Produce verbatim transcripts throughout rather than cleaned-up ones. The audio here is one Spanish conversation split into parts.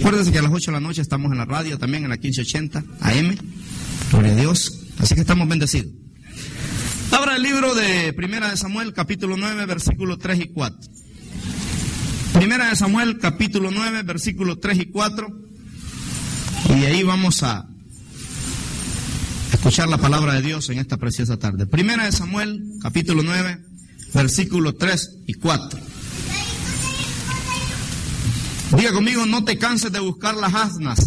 Acuérdense que a las ocho de la noche estamos en la radio, también en la quince ochenta A M. Gloria a Dios. Así que estamos bendecidos. Abra el libro de Primera de Samuel, capítulo nueve, versículos tres y cuatro. Primera de Samuel, capítulo nueve, versículos tres y cuatro. Y de ahí vamos a escuchar la palabra de Dios en esta preciosa tarde. Primera de Samuel, capítulo nueve, versículos tres y cuatro. Diga conmigo, no te canses de buscar las asnas.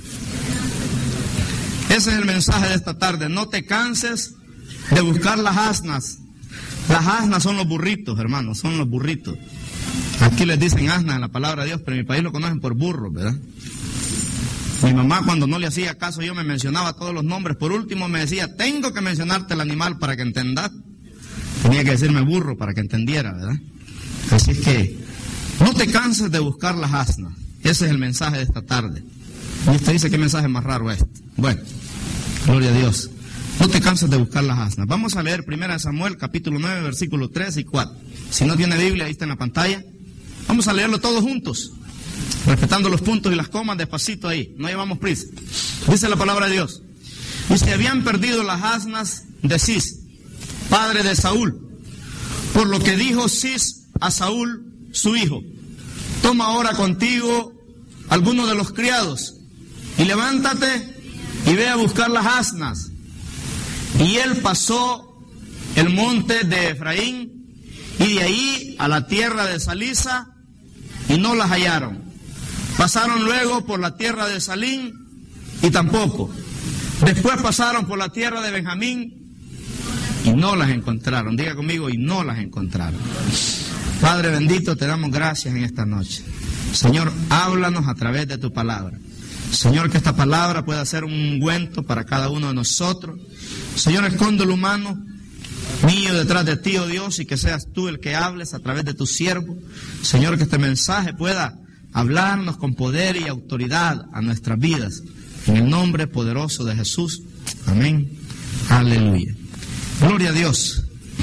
Ese es el mensaje de esta tarde. No te canses de buscar las asnas. Las asnas son los burritos, hermanos, son los burritos. Aquí les dicen asnas en la palabra de Dios, pero en mi país lo conocen por burros, ¿verdad? Mi mamá, cuando no le hacía caso, yo me mencionaba todos los nombres. Por último me decía, tengo que mencionarte el animal para que entendas. Tenía que decirme burro para que entendiera, ¿verdad? Así es que no te canses de buscar las asnas. Ese es el mensaje de esta tarde. Y usted dice, ¿qué mensaje más raro es este? Bueno, gloria a Dios. No te canses de buscar las asnas. Vamos a leer Primera de Samuel, capítulo nueve, versículos tres y cuatro. Si no tiene Biblia, ahí está en la pantalla. Vamos a leerlo todos juntos, respetando los puntos y las comas, despacito ahí. No llevamos prisa. Dice la palabra de Dios. Y se habían perdido las asnas de Cis, padre de Saúl. Por lo que dijo Cis a Saúl, su hijo: toma ahora contigo algunos de los criados y levántate y ve a buscar las asnas. Y él pasó el monte de Efraín y de ahí a la tierra de Salisa y no las hallaron. Pasaron luego por la tierra de Salín y tampoco. Después pasaron por la tierra de Benjamín y no las encontraron. Diga conmigo, y no las encontraron. Padre bendito, te damos gracias en esta noche. Señor, háblanos a través de tu palabra. Señor, que esta palabra pueda ser un ungüento para cada uno de nosotros. Señor, esconde lo humano mío detrás de ti, oh Dios, y que seas tú el que hables a través de tu siervo. Señor, que este mensaje pueda hablarnos con poder y autoridad a nuestras vidas. En el nombre poderoso de Jesús. Amén. Aleluya. Gloria a Dios.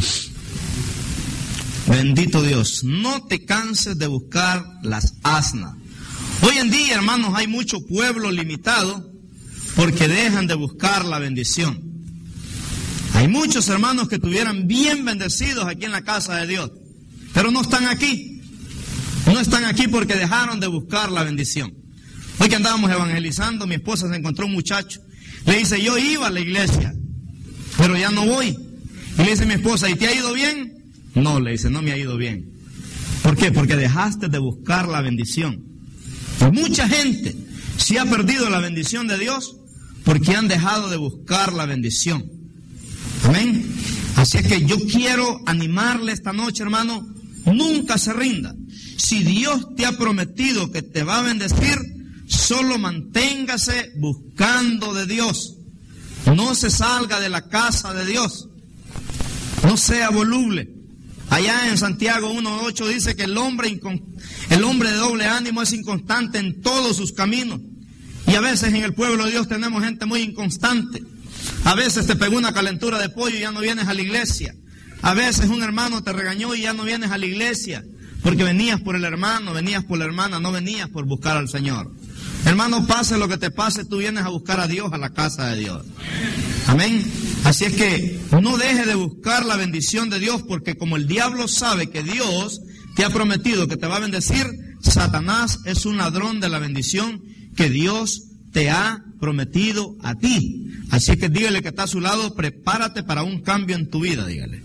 Bendito Dios. No te canses de buscar las asnas. Hoy en día, hermanos, hay mucho pueblo limitado porque dejan de buscar la bendición. Hay muchos hermanos que estuvieran bien bendecidos aquí en la casa de Dios, pero no están aquí. No están aquí porque dejaron de buscar la bendición. Hoy que andábamos evangelizando, mi esposa se encontró un muchacho. Le dice, yo iba a la iglesia, pero ya no voy. Y le dice mi esposa, ¿y te ha ido bien? No, le dice, no me ha ido bien. ¿Por qué? Porque dejaste de buscar la bendición. Y mucha gente se ha perdido la bendición de Dios porque han dejado de buscar la bendición. Amén. Así es que yo quiero animarle esta noche, hermano, nunca se rinda. Si Dios te ha prometido que te va a bendecir, solo manténgase buscando de Dios. No se salga de la casa de Dios. No sea voluble. Allá en Santiago uno ocho dice que el hombre, incon... el hombre de doble ánimo es inconstante en todos sus caminos. Y a veces en el pueblo de Dios tenemos gente muy inconstante. A veces te pegó una calentura de pollo y ya no vienes a la iglesia. A veces un hermano te regañó y ya no vienes a la iglesia. Porque venías por el hermano, venías por la hermana, no venías por buscar al Señor. Hermano, pase lo que te pase, tú vienes a buscar a Dios, a la casa de Dios. Amén. Así es que no deje de buscar la bendición de Dios, porque como el diablo sabe que Dios te ha prometido que te va a bendecir, Satanás es un ladrón de la bendición que Dios te ha prometido a ti. Así que dígale que está a su lado, prepárate para un cambio en tu vida, dígale.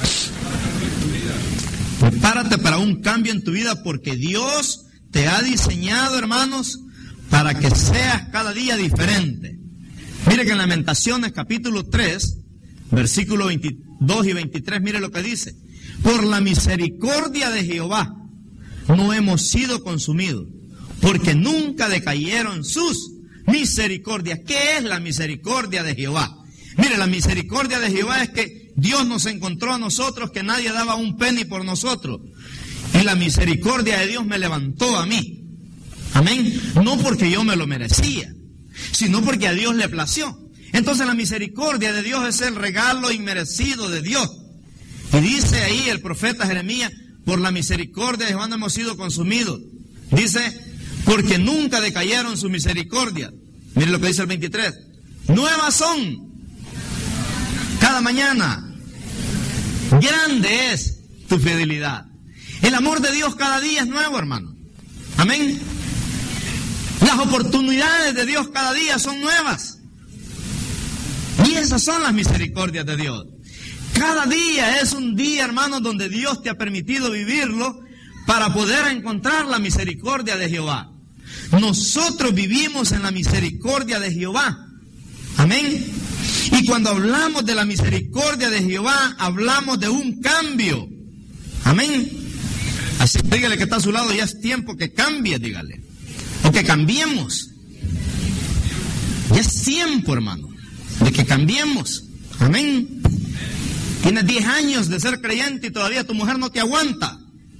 Prepárate para un cambio en tu vida, porque Dios te ha diseñado, hermanos, para que seas cada día diferente. Mire que en Lamentaciones capítulo tres, versículos veintidós y veintitrés, mire lo que dice. Por la misericordia de Jehová no hemos sido consumidos, porque nunca decayeron sus misericordias. ¿Qué es la misericordia de Jehová? Mire, la misericordia de Jehová es que Dios nos encontró a nosotros, que nadie daba un penny por nosotros. Y la misericordia de Dios me levantó a mí. Amén. No porque yo me lo merecía, sino porque a Dios le plació. Entonces la misericordia de Dios es el regalo inmerecido de Dios. Y dice ahí el profeta Jeremías, por la misericordia de Jehová no hemos sido consumidos. Dice, porque nunca decayeron su misericordia. Miren lo que dice el veintitrés. Nuevas son cada mañana. Grande es tu fidelidad. El amor de Dios cada día es nuevo, hermano. Amén. Las oportunidades de Dios cada día son nuevas. Y esas son las misericordias de Dios. Cada día es un día, hermano, donde Dios te ha permitido vivirlo para poder encontrar la misericordia de Jehová. Nosotros vivimos en la misericordia de Jehová. Amén. Y cuando hablamos de la misericordia de Jehová, hablamos de un cambio. Amén. Así que dígale que está a su lado, ya es tiempo que cambie, dígale. O que cambiemos. Ya es tiempo, hermano, de que cambiemos. Amén. Tienes diez años de ser creyente y todavía tu mujer no te aguanta.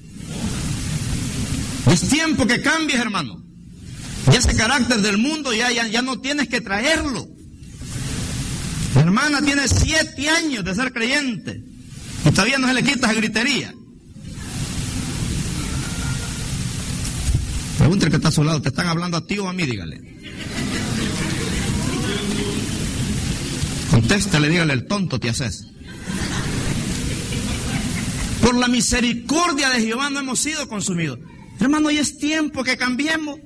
Es tiempo que cambies, hermano. Ya ese carácter del mundo ya, ya, ya no tienes que traerlo. Mi hermana tiene siete años de ser creyente y todavía no se le quita esa gritería. Pregúntale que está a su lado, ¿te están hablando a ti o a mí? Dígale. Contéstale, dígale, el tonto te haces. Por la misericordia de Jehová no hemos sido consumidos. Hermano, ya es tiempo que cambiemos.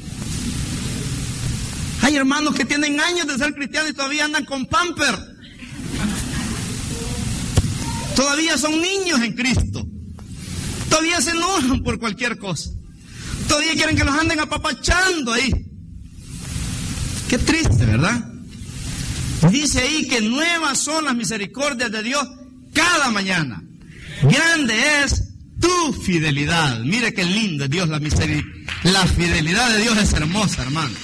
Hay hermanos que tienen años de ser cristianos y todavía andan con pamper. Todavía son niños en Cristo. Todavía se enojan por cualquier cosa. Todavía quieren que los anden apapachando ahí. Qué triste, ¿verdad? Dice ahí que nuevas son las misericordias de Dios cada mañana. Grande es tu fidelidad. Mire qué lindo es Dios, la misericordia. La fidelidad de Dios es hermosa, hermano.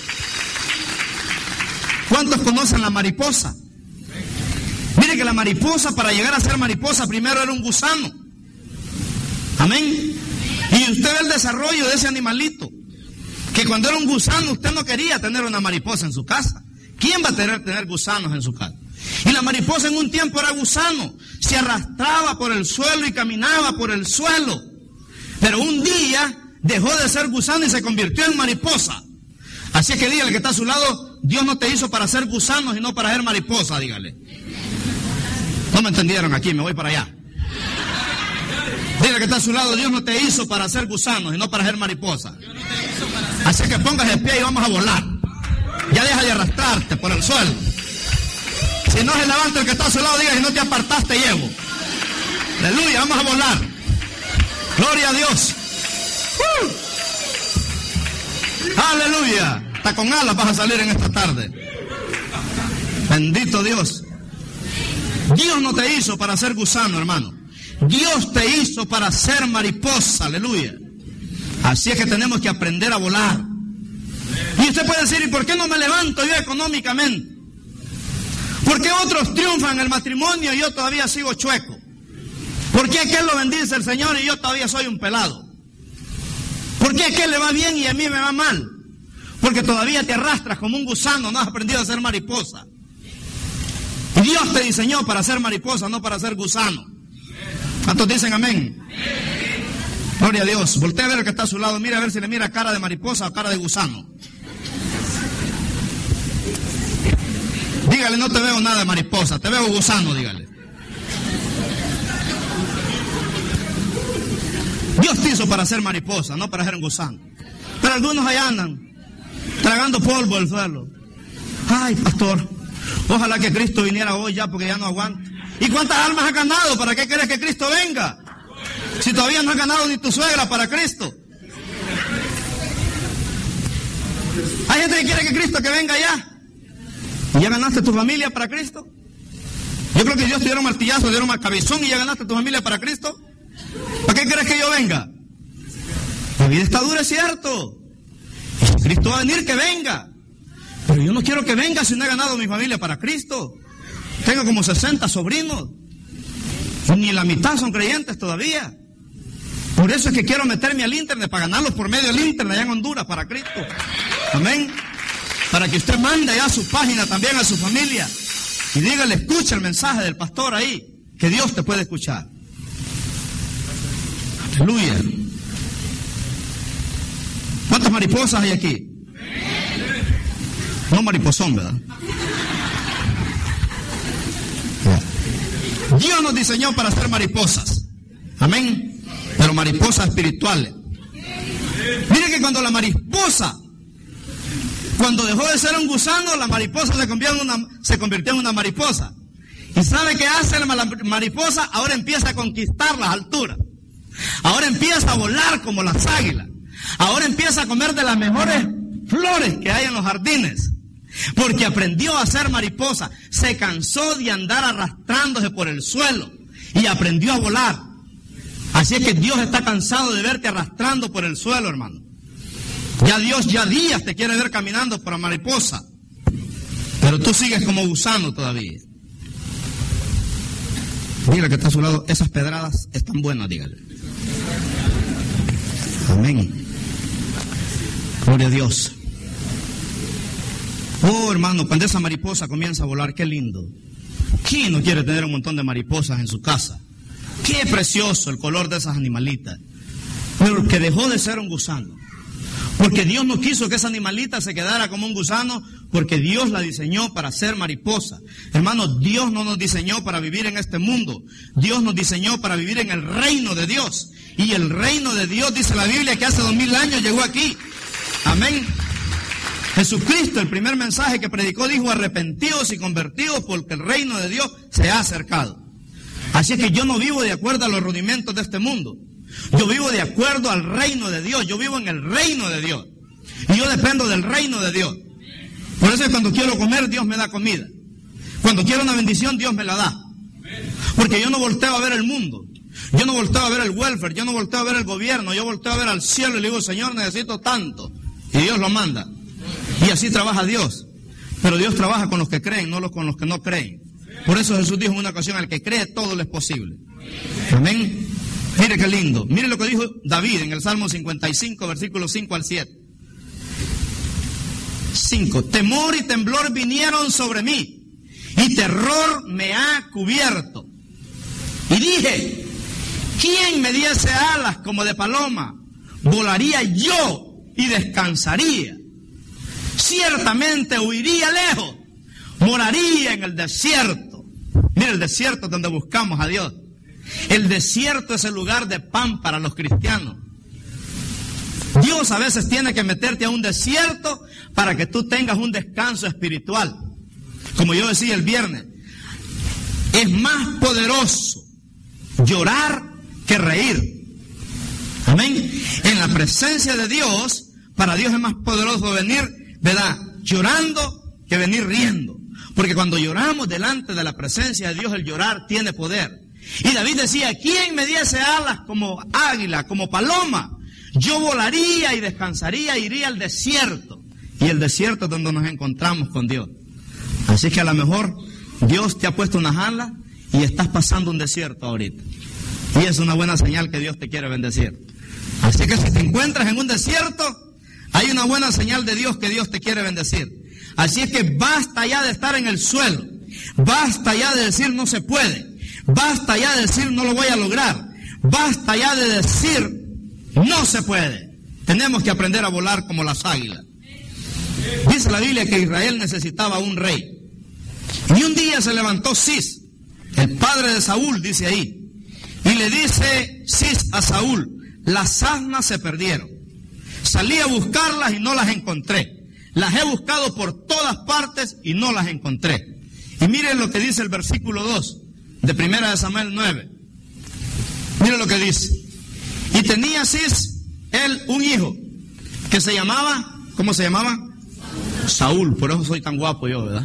¿Cuántos conocen la mariposa? Mire que la mariposa, para llegar a ser mariposa, primero era un gusano. Amén. Y usted ve el desarrollo de ese animalito, que cuando era un gusano usted no quería tener una mariposa en su casa. ¿Quién va a tener, tener gusanos en su casa? Y la mariposa en un tiempo era gusano, se arrastraba por el suelo y caminaba por el suelo. Pero un día dejó de ser gusano y se convirtió en mariposa. Así que dígale que está a su lado, Dios no te hizo para ser gusano, sino para ser mariposa, dígale. No me entendieron aquí, me voy para allá. Dígale que está a su lado, Dios no te hizo para ser gusano, sino para ser mariposa. Así que póngase de pie y vamos a volar. Ya deja de arrastrarte por el suelo. Si no se levanta el que está a su lado, diga, si no te apartaste, llevo. Aleluya, vamos a volar. Gloria a Dios. ¡Uh! Aleluya. Hasta con alas vas a salir en esta tarde. Bendito Dios. Dios no te hizo para ser gusano, hermano. Dios te hizo para ser mariposa. Aleluya. Así es que tenemos que aprender a volar. Y usted puede decir, ¿y por qué no me levanto yo económicamente? ¿Por qué otros triunfan en el matrimonio y yo todavía sigo chueco? ¿Por qué aquel lo bendice el Señor y yo todavía soy un pelado? ¿Por qué aquel le va bien y a mí me va mal? Porque todavía te arrastras como un gusano, no has aprendido a ser mariposa. Y Dios te diseñó para ser mariposa, no para ser gusano. ¿Cuántos dicen amén? Gloria a Dios. Voltea a ver el que está a su lado, mira a ver si le mira cara de mariposa o cara de gusano. Dígale, no te veo nada de mariposa, te veo gusano, dígale. Dios te hizo para ser mariposa, no para ser un gusano. Pero algunos allá andan tragando polvo del suelo. Ay, pastor, ojalá que Cristo viniera hoy ya, porque ya no aguanta. ¿Y cuántas almas has ganado? ¿Para qué quieres que Cristo venga? Si todavía no has ganado ni tu suegra para Cristo. Hay gente que quiere que Cristo que venga ya. ¿Y ya ganaste tu familia para Cristo? Yo creo que Dios te dieron martillazo, te dieron mal cabezón y ya ganaste tu familia para Cristo. ¿Para qué quieres que yo venga? La vida está dura, es cierto. Y si Cristo va a venir, que venga. Pero yo no quiero que venga si no he ganado mi familia para Cristo. Tengo como sesenta sobrinos. Ni la mitad son creyentes todavía. Por eso es que quiero meterme al internet para ganarlos por medio del internet allá en Honduras para Cristo. Amén. Para que usted mande ya a su página también a su familia y dígale, escucha el mensaje del pastor ahí, que Dios te puede escuchar. Aleluya. ¿Cuántos ¿Cuántas mariposas hay aquí? No mariposón, ¿verdad? Dios nos diseñó para ser mariposas. Amén. Pero mariposas espirituales. Mire que cuando la mariposa, cuando dejó de ser un gusano, la mariposa se convirtió en una, se convirtió en una mariposa. ¿Y sabe qué hace la mariposa? Ahora empieza a conquistar las alturas. Ahora empieza a volar como las águilas. Ahora empieza a comer de las mejores flores que hay en los jardines. Porque aprendió a ser mariposa. Se cansó de andar arrastrándose por el suelo y aprendió a volar. Así es que Dios está cansado de verte arrastrando por el suelo, hermano. Ya Dios ya días te quiere ver caminando por la mariposa. Pero tú sigues como gusano todavía. Dígale que está a su lado, esas pedradas están buenas, dígale. Amén. Gloria a Dios. Oh, hermano, cuando esa mariposa comienza a volar, qué lindo. ¿Quién no quiere tener un montón de mariposas en su casa? Qué precioso el color de esas animalitas. Pero que dejó de ser un gusano. Porque Dios no quiso que esa animalita se quedara como un gusano, porque Dios la diseñó para ser mariposa. Hermano, Dios no nos diseñó para vivir en este mundo. Dios nos diseñó para vivir en el reino de Dios. Y el reino de Dios, dice la Biblia, que hace dos mil años llegó aquí. Amén. Jesucristo, el primer mensaje que predicó, dijo: arrepentidos y convertidos, porque el reino de Dios se ha acercado. Así es que yo no vivo de acuerdo a los rudimentos de este mundo. Yo vivo de acuerdo al reino de Dios. Yo vivo en el reino de Dios. Y yo dependo del reino de Dios. Por eso es que cuando quiero comer, Dios me da comida. Cuando quiero una bendición, Dios me la da. Porque yo no volteo a ver el mundo. Yo no volteo a ver el welfare. Yo no volteo a ver el gobierno. Yo volteo a ver al cielo y le digo: Señor, necesito tanto. Y Dios lo manda. Y así trabaja Dios. Pero Dios trabaja con los que creen, no con los que no creen. Por eso Jesús dijo en una ocasión: al que cree, todo le es posible. Amén. Mire qué lindo. Mire lo que dijo David en el Salmo cincuenta y cinco, versículos cinco al siete. cinco. Temor y temblor vinieron sobre mí, y terror me ha cubierto. Y dije: ¿quién me diese alas como de paloma? Volaría yo y descansaría. Ciertamente huiría lejos, moraría en el desierto. Mire, el desierto es donde buscamos a Dios. El desierto es el lugar de pan para los cristianos. Dios a veces tiene que meterte a un desierto para que tú tengas un descanso espiritual. Como yo decía el viernes, es más poderoso llorar que reír. Amén. En la presencia de Dios, para Dios es más poderoso venir, ¿verdad?, llorando que venir riendo. Porque cuando lloramos delante de la presencia de Dios, el llorar tiene poder. Y David decía: ¿quién me diese alas como águila, como paloma? Yo volaría y descansaría, iría al desierto. Y el desierto es donde nos encontramos con Dios. Así que a lo mejor Dios te ha puesto unas alas y estás pasando un desierto ahorita. Y es una buena señal que Dios te quiere bendecir. Así que si te encuentras en un desierto, hay una buena señal de Dios que Dios te quiere bendecir. Así es que basta ya de estar en el suelo. Basta ya de decir no se puede. Basta ya de decir no lo voy a lograr. Basta ya de decir no se puede. Tenemos que aprender a volar como las águilas. Dice la Biblia que Israel necesitaba un rey. Y un día se levantó Cis, el padre de Saúl, dice ahí. Y le dice Cis a Saúl: las asnas se perdieron. Salí a buscarlas y no las encontré. Las he buscado por todas partes y no las encontré. Y miren lo que dice el versículo dos de primera de Samuel nueve. Miren lo que dice. Y tenía Cis, él, un hijo, que se llamaba, ¿cómo se llamaba? Saúl. Por eso soy tan guapo yo, ¿verdad?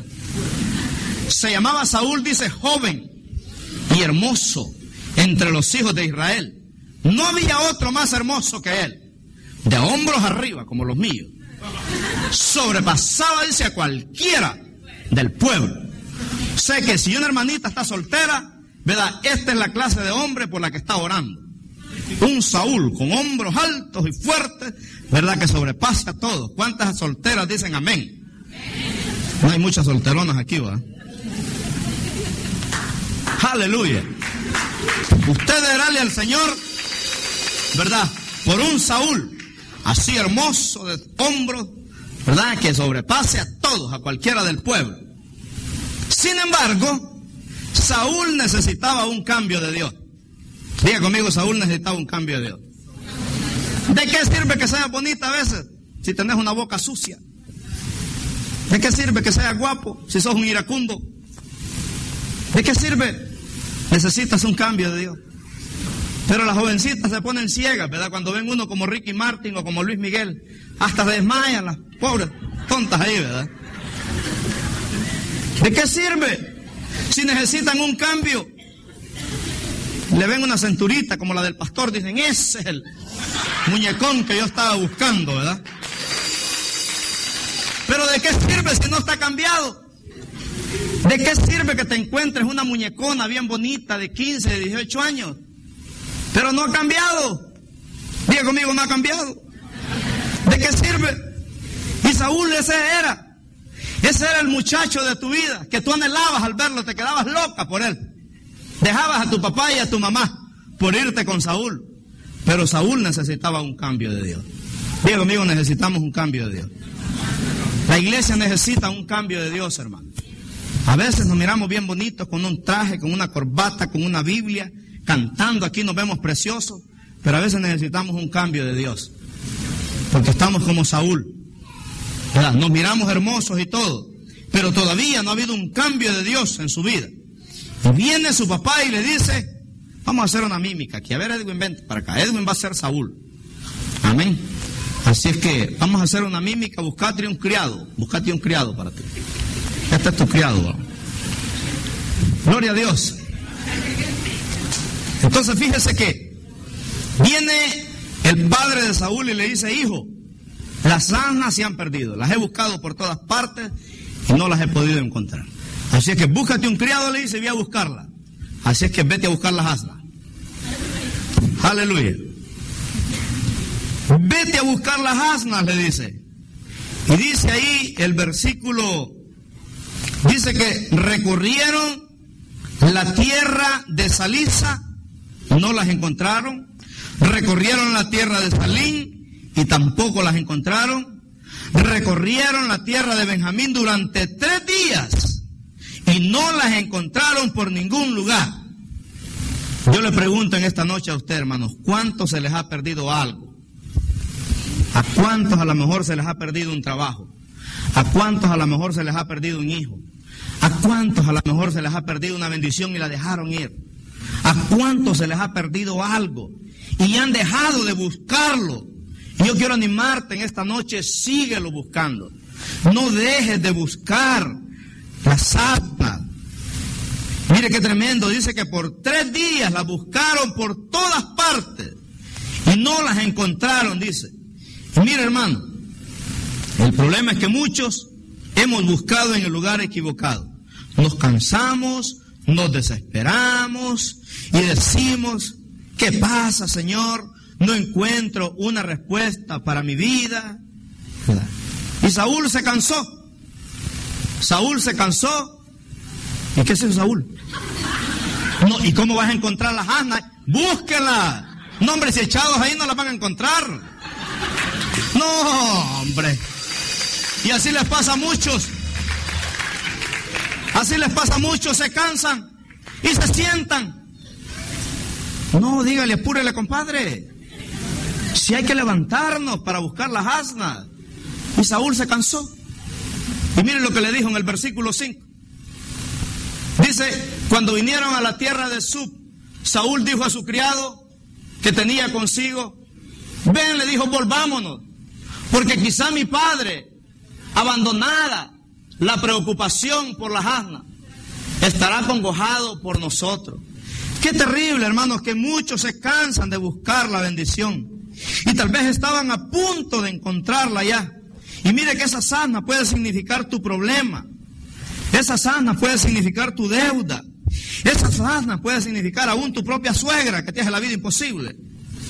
Se llamaba Saúl, dice, joven y hermoso entre los hijos de Israel. No había otro más hermoso que él. De hombros arriba, como los míos. Sobrepasaba, dice, a cualquiera del pueblo. Sé que si una hermanita está soltera, ¿verdad?, esta es la clase de hombre por la que está orando. Un Saúl con hombros altos y fuertes, ¿verdad?, que sobrepasa a todos. ¿Cuántas solteras dicen amén? No hay muchas solteronas aquí, ¿verdad? Aleluya. Usted debe darle al Señor, ¿verdad?, por un Saúl, así hermoso de hombros, ¿verdad? Que sobrepase a todos, a cualquiera del pueblo. Sin embargo, Saúl necesitaba un cambio de Dios. Diga conmigo, Saúl necesitaba un cambio de Dios. ¿De qué sirve que seas bonita a veces si tenés una boca sucia? ¿De qué sirve que seas guapo si sos un iracundo? ¿De qué sirve? Necesitas un cambio de Dios. Pero las jovencitas se ponen ciegas, ¿verdad? Cuando ven uno como Ricky Martin o como Luis Miguel, hasta se desmayan las pobres tontas ahí, ¿verdad? ¿De qué sirve si necesitan un cambio? Le ven una cinturita como la del pastor, dicen, ese es el muñecón que yo estaba buscando, ¿verdad? Pero ¿de qué sirve si no está cambiado? ¿De qué sirve que te encuentres una muñecona bien bonita de quince, de dieciocho años? Pero no ha cambiado. Diga conmigo, no ha cambiado. ¿De qué sirve? Y Saúl ese era. Ese era el muchacho de tu vida, que tú anhelabas al verlo, te quedabas loca por él. Dejabas a tu papá y a tu mamá por irte con Saúl. Pero Saúl necesitaba un cambio de Dios. Diga conmigo, necesitamos un cambio de Dios. La iglesia necesita un cambio de Dios, hermano. A veces nos miramos bien bonitos con un traje, con una corbata, con una Biblia, cantando aquí nos vemos preciosos, pero a veces necesitamos un cambio de Dios. Porque estamos como Saúl, ¿verdad? Nos miramos hermosos y todo, pero todavía no ha habido un cambio de Dios en su vida. Y viene su papá y le dice, vamos a hacer una mímica aquí. A ver, Edwin, vente para acá. Edwin va a ser Saúl. Amén. Así es que vamos a hacer una mímica. Buscate un criado. Buscate un criado para ti. Este es tu criado. ¿No? Gloria a Dios. Entonces fíjese que viene el padre de Saúl y le dice, hijo, las asnas se han perdido. Las he buscado por todas partes y no las he podido encontrar. Así es que búscate un criado, le dice, voy a buscarla. Así es que vete a buscar las asnas. Aleluya. Vete a buscar las asnas, le dice. Y dice ahí el versículo, dice que recorrieron la tierra de Salisa, no las encontraron. Recorrieron la tierra de Salín y tampoco las encontraron. Recorrieron la tierra de Benjamín durante tres días y no las encontraron por ningún lugar. Yo le pregunto en esta noche a usted, hermanos, ¿cuántos se les ha perdido algo? ¿A cuántos a lo mejor se les ha perdido un trabajo? ¿A cuántos a lo mejor se les ha perdido un hijo? ¿A cuántos a lo mejor se les ha perdido una bendición y la dejaron ir? ¿A cuántos se les ha perdido algo y han dejado de buscarlo? Y yo quiero animarte en esta noche, síguelo buscando. No dejes de buscar las asnas. Mire qué tremendo, dice que por tres días las buscaron por todas partes y no las encontraron, dice. Y mire, hermano, el problema es que muchos hemos buscado en el lugar equivocado. Nos cansamos, nos desesperamos y decimos, ¿qué pasa, Señor? No encuentro una respuesta para mi vida. Y Saúl se cansó. Saúl se cansó. ¿Y qué hizo Saúl? No, ¿y cómo vas a encontrar las asnas? Búsquenlas. No, hombre, si echados ahí no las van a encontrar. No, hombre. Y así les pasa a muchos. Así les pasa a muchos, se cansan y se sientan. No, dígale, apúrele, compadre. Si hay que levantarnos para buscar las asnas. Y Saúl se cansó. Y miren lo que le dijo en el versículo cinco. Dice, cuando vinieron a la tierra de Sub, Saúl dijo a su criado que tenía consigo, ven, le dijo, volvámonos, porque quizá mi padre, abandonada la preocupación por las asnas, estará acongojado por nosotros. Qué terrible, hermanos, que muchos se cansan de buscar la bendición y tal vez estaban a punto de encontrarla ya. Y mire que esa asna puede significar tu problema. Esa asna puede significar tu deuda. Esa asna puede significar aún tu propia suegra que te hace la vida imposible.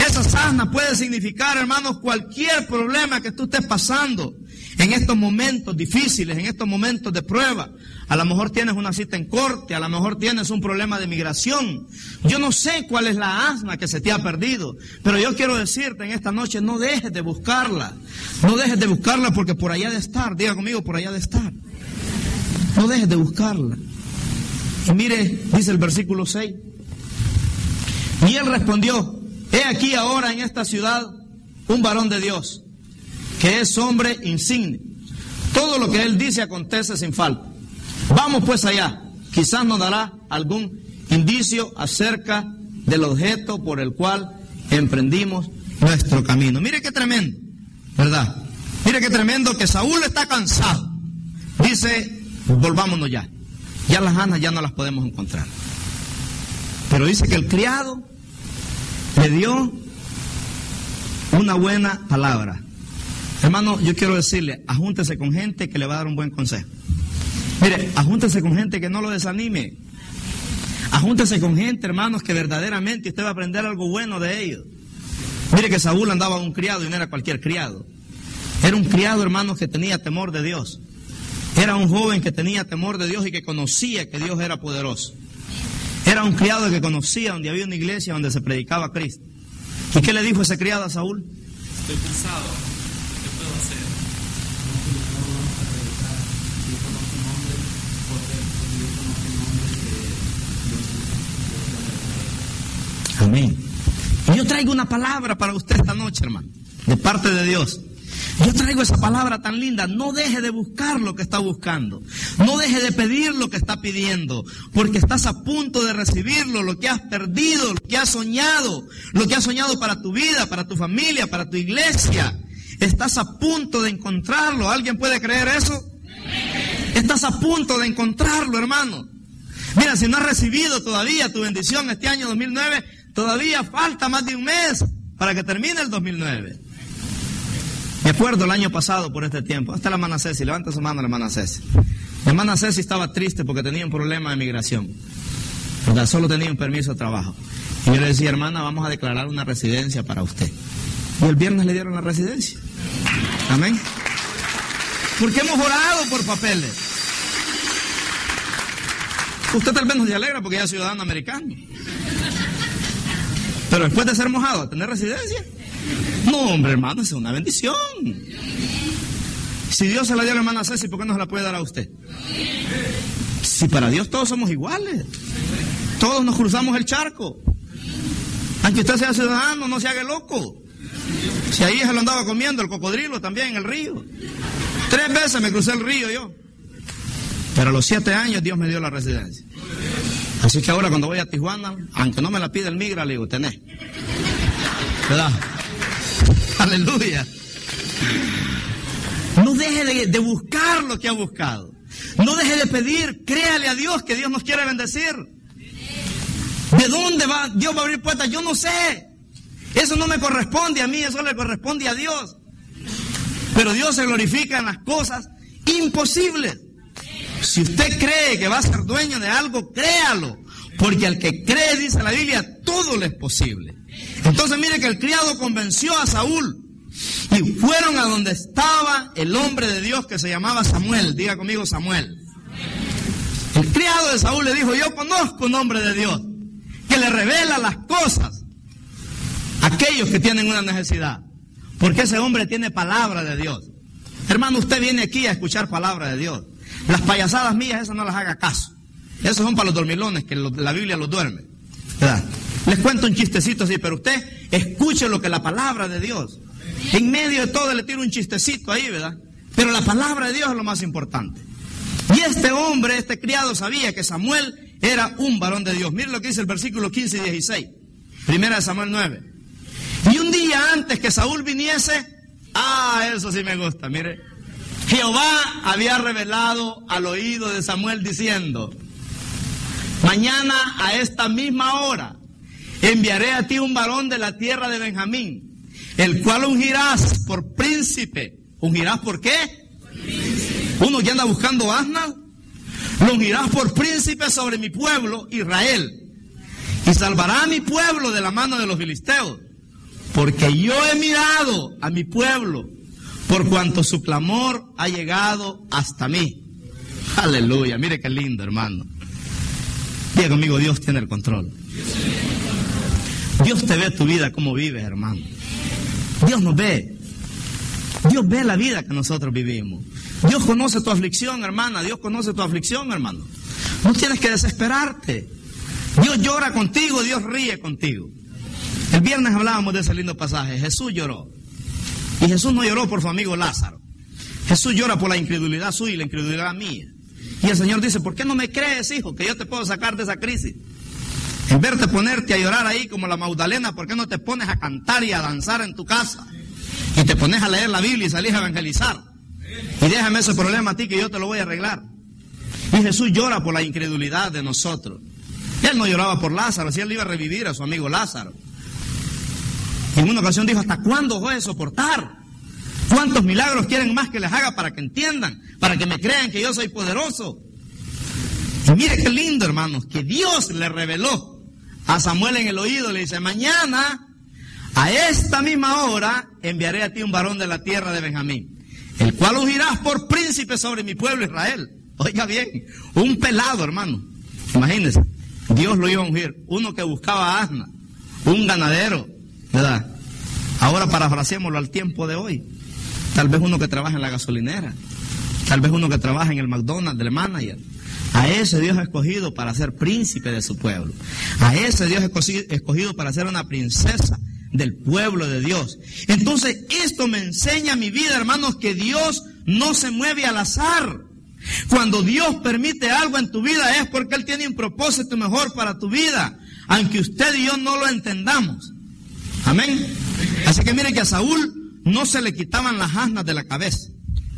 Esas asnas puede significar, hermanos, cualquier problema que tú estés pasando en estos momentos difíciles, en estos momentos de prueba. A lo mejor tienes una cita en corte, a lo mejor tienes un problema de migración. Yo no sé cuál es la asna que se te ha perdido, pero yo quiero decirte en esta noche, no dejes de buscarla. No dejes de buscarla porque por allá de estar, diga conmigo, por allá de estar. No dejes de buscarla. Y mire, dice el versículo seis. Y él respondió: he aquí ahora en esta ciudad un varón de Dios, que es hombre insigne. Todo lo que él dice acontece sin falta. Vamos pues allá, quizás nos dará algún indicio acerca del objeto por el cual emprendimos nuestro camino. Mire qué tremendo, ¿verdad? Mire qué tremendo que Saúl está cansado. Dice, volvámonos ya. Ya las asnas ya no las podemos encontrar. Pero dice que el criado le dio una buena palabra. Hermano, yo quiero decirle, ajúntese con gente que le va a dar un buen consejo. Mire, ajúntese con gente que no lo desanime. Ajúntese con gente, hermanos, que verdaderamente usted va a aprender algo bueno de ellos. Mire que Saúl andaba un criado y no era cualquier criado. Era un criado, hermanos, que tenía temor de Dios. Era un joven que tenía temor de Dios y que conocía que Dios era poderoso. Era un criado que conocía donde había una iglesia donde se predicaba a Cristo. ¿Y qué le dijo ese criado a Saúl? Estoy cansado. ¿Qué puedo hacer? Amén. Y yo traigo una palabra para usted esta noche, hermano, de parte de Dios. Yo traigo esa palabra tan linda. No deje de buscar lo que está buscando. No deje de pedir lo que está pidiendo. Porque estás a punto de recibirlo, lo que has perdido, lo que has soñado. Lo que has soñado para tu vida, para tu familia, para tu iglesia. Estás a punto de encontrarlo. ¿Alguien puede creer eso? Estás a punto de encontrarlo, hermano. Mira, si no has recibido todavía tu bendición este año dos mil nueve, todavía falta más de un mes para que termine el dos mil nueve. Me acuerdo el año pasado por este tiempo. Hasta la hermana Ceci, levanta su mano la hermana Ceci. La hermana Ceci estaba triste porque tenía un problema de migración. ¿Verdad? Solo tenía un permiso de trabajo. Y yo le decía, hermana, vamos a declarar una residencia para usted. Y el viernes le dieron la residencia. Amén. Porque hemos orado por papeles. Usted tal vez no se alegra porque ya es ciudadano americano. Pero después de ser mojado a tener residencia. No, hombre, hermano, es una bendición. Si Dios se la dio a la hermana Ceci, ¿por qué no se la puede dar a usted? Si para Dios todos somos iguales. Todos nos cruzamos el charco. Aunque usted sea ciudadano, no se haga loco. Si ahí se lo andaba comiendo el cocodrilo también en el río. Tres veces me crucé el río yo. Pero a los siete años Dios me dio la residencia. Así que ahora cuando voy a Tijuana, aunque no me la pide el migra, le digo, tenés. ¿Verdad? Aleluya. No deje de, de buscar lo que ha buscado. No deje de pedir. Créale a Dios que Dios nos quiere bendecir. ¿De dónde va? Dios va a abrir puertas. Yo no sé. Eso no me corresponde a mí. Eso le corresponde a Dios. Pero Dios se glorifica en las cosas imposibles. Si usted cree que va a ser dueño de algo, créalo. Porque al que cree, dice la Biblia, todo le es posible. Entonces mire que el criado convenció a Saúl y fueron a donde estaba el hombre de Dios que se llamaba Samuel. Diga conmigo, Samuel. El criado de Saúl le dijo, yo conozco un hombre de Dios que le revela las cosas a aquellos que tienen una necesidad, porque ese hombre tiene palabra de Dios. Hermano, usted viene aquí a escuchar palabra de Dios. Las payasadas mías, esas no las haga caso. Esos son para los dormilones, que la Biblia los duerme, ¿verdad? Les cuento un chistecito así, pero usted escuche lo que la palabra de Dios. En medio de todo le tiro un chistecito ahí, ¿verdad? Pero la palabra de Dios es lo más importante. Y este hombre, este criado, sabía que Samuel era un varón de Dios. Mire lo que dice el versículo quince y dieciséis. Primera de Samuel nueve. Y un día antes que Saúl viniese, ah, eso sí me gusta, mire. Jehová había revelado al oído de Samuel diciendo, mañana a esta misma hora enviaré a ti un varón de la tierra de Benjamín, el cual ungirás por príncipe. ¿Ungirás por qué? Por príncipe. Uno que anda buscando asnas, lo ungirás por príncipe sobre mi pueblo Israel, y salvará a mi pueblo de la mano de los filisteos. porque yo he mirado a mi pueblo, por cuanto su clamor ha llegado hasta mí. Aleluya, mire qué lindo, hermano. Diga conmigo, Dios tiene el control. Dios te ve tu vida, cómo vives, hermano. Dios nos ve. Dios ve la vida que nosotros vivimos. Dios conoce tu aflicción, hermana. Dios conoce tu aflicción, hermano. No tienes que desesperarte. Dios llora contigo, Dios ríe contigo. El viernes hablábamos de ese lindo pasaje. Jesús lloró. Y Jesús no lloró por su amigo Lázaro. Jesús llora por la incredulidad suya y la incredulidad mía. Y el Señor dice, ¿por qué no me crees, hijo, que yo te puedo sacar de esa crisis? En vez de ponerte a llorar ahí como la Magdalena, ¿por qué no te pones a cantar y a danzar en tu casa? Y te pones a leer la Biblia y salís a evangelizar. Y déjame ese problema a ti que yo te lo voy a arreglar. Y Jesús llora por la incredulidad de nosotros. Él no lloraba por Lázaro, si él iba a revivir a su amigo Lázaro. Y en una ocasión dijo, ¿hasta cuándo voy a soportar? ¿Cuántos milagros quieren más que les haga para que entiendan? Para que me crean que yo soy poderoso. Y mire qué lindo, hermanos, que Dios le reveló a Samuel en el oído, le dice, mañana, a esta misma hora, enviaré a ti un varón de la tierra de Benjamín, el cual ungirás por príncipe sobre mi pueblo Israel. Oiga bien, un pelado, hermano. Imagínense, Dios lo iba a ungir. Uno que buscaba asna, un ganadero, ¿verdad? Ahora parafraseémoslo al tiempo de hoy. Tal vez uno que trabaja en la gasolinera, tal vez uno que trabaja en el McDonald's del manager. A ese Dios ha escogido para ser príncipe de su pueblo. A ese Dios ha escogido para ser una princesa del pueblo de Dios. Entonces, esto me enseña mi vida, hermanos, que Dios no se mueve al azar. Cuando Dios permite algo en tu vida es porque Él tiene un propósito mejor para tu vida, aunque usted y yo no lo entendamos. Amén. Así que mire que a Saúl no se le quitaban las asnas de la cabeza.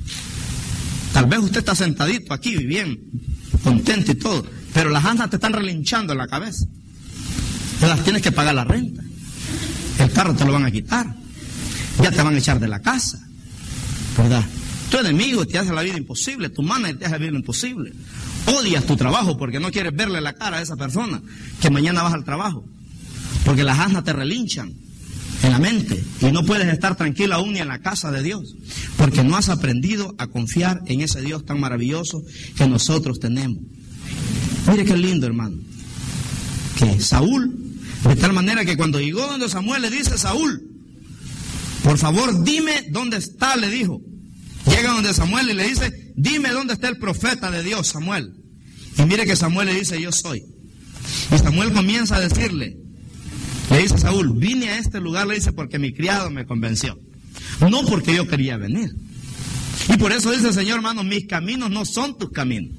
Tal vez usted está sentadito aquí, bien, contento y todo, pero las asnas te están relinchando en la cabeza. Te las tienes que pagar la renta. El carro te lo van a quitar. Ya te van a echar de la casa. ¿Verdad? Tu enemigo te hace la vida imposible, tu manager te hace la vida imposible. Odias tu trabajo porque no quieres verle la cara a esa persona que mañana vas al trabajo. Porque las asnas te relinchan en la mente y no puedes estar tranquilo aún ni en la casa de Dios, porque no has aprendido a confiar en ese Dios tan maravilloso que nosotros tenemos. Mire qué lindo, hermano, que Saúl, de tal manera que cuando llegó donde Samuel le dice, Saúl, por favor dime dónde está, le dijo. Llega donde Samuel y le dice, dime dónde está el profeta de Dios, Samuel. Y mire que Samuel le dice, yo soy. Y Samuel comienza a decirle, le dice Saúl, vine a este lugar, le dice, porque mi criado me convenció. No porque yo quería venir. Y por eso dice el Señor, hermano, mis caminos no son tus caminos.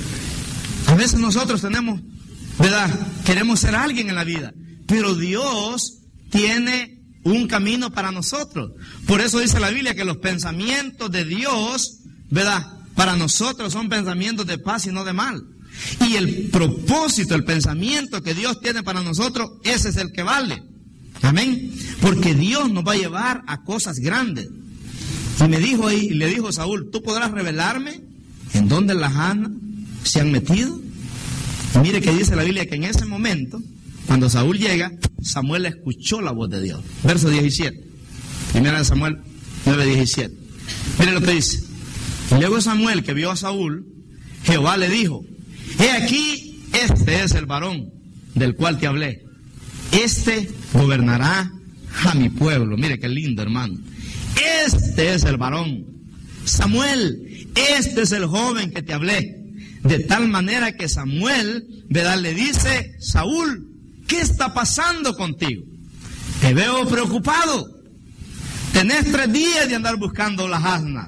A veces nosotros tenemos, ¿verdad? Queremos ser alguien en la vida, pero Dios tiene un camino para nosotros. Por eso dice la Biblia que los pensamientos de Dios, ¿verdad?, para nosotros son pensamientos de paz y no de mal. Y el propósito, el pensamiento que Dios tiene para nosotros, ese es el que vale. Amén. Porque Dios nos va a llevar a cosas grandes. Y me dijo ahí, y le dijo Saúl, ¿tú podrás revelarme en dónde las asnas se han metido? Y mire que dice la Biblia que en ese momento, cuando Saúl llega, Samuel escuchó la voz de Dios. Verso diecisiete. Primera de Samuel nueve diecisiete. Mire lo que dice. Y luego Samuel, que vio a Saúl, Jehová le dijo, he aquí, este es el varón del cual te hablé. Este gobernará a mi pueblo. Mire qué lindo, hermano. Este es el varón. Samuel, este es el joven que te hablé. De tal manera que Samuel, ¿verdad?, le dice, Saúl, ¿qué está pasando contigo? Te veo preocupado. Tenés tres días de andar buscando las asnas.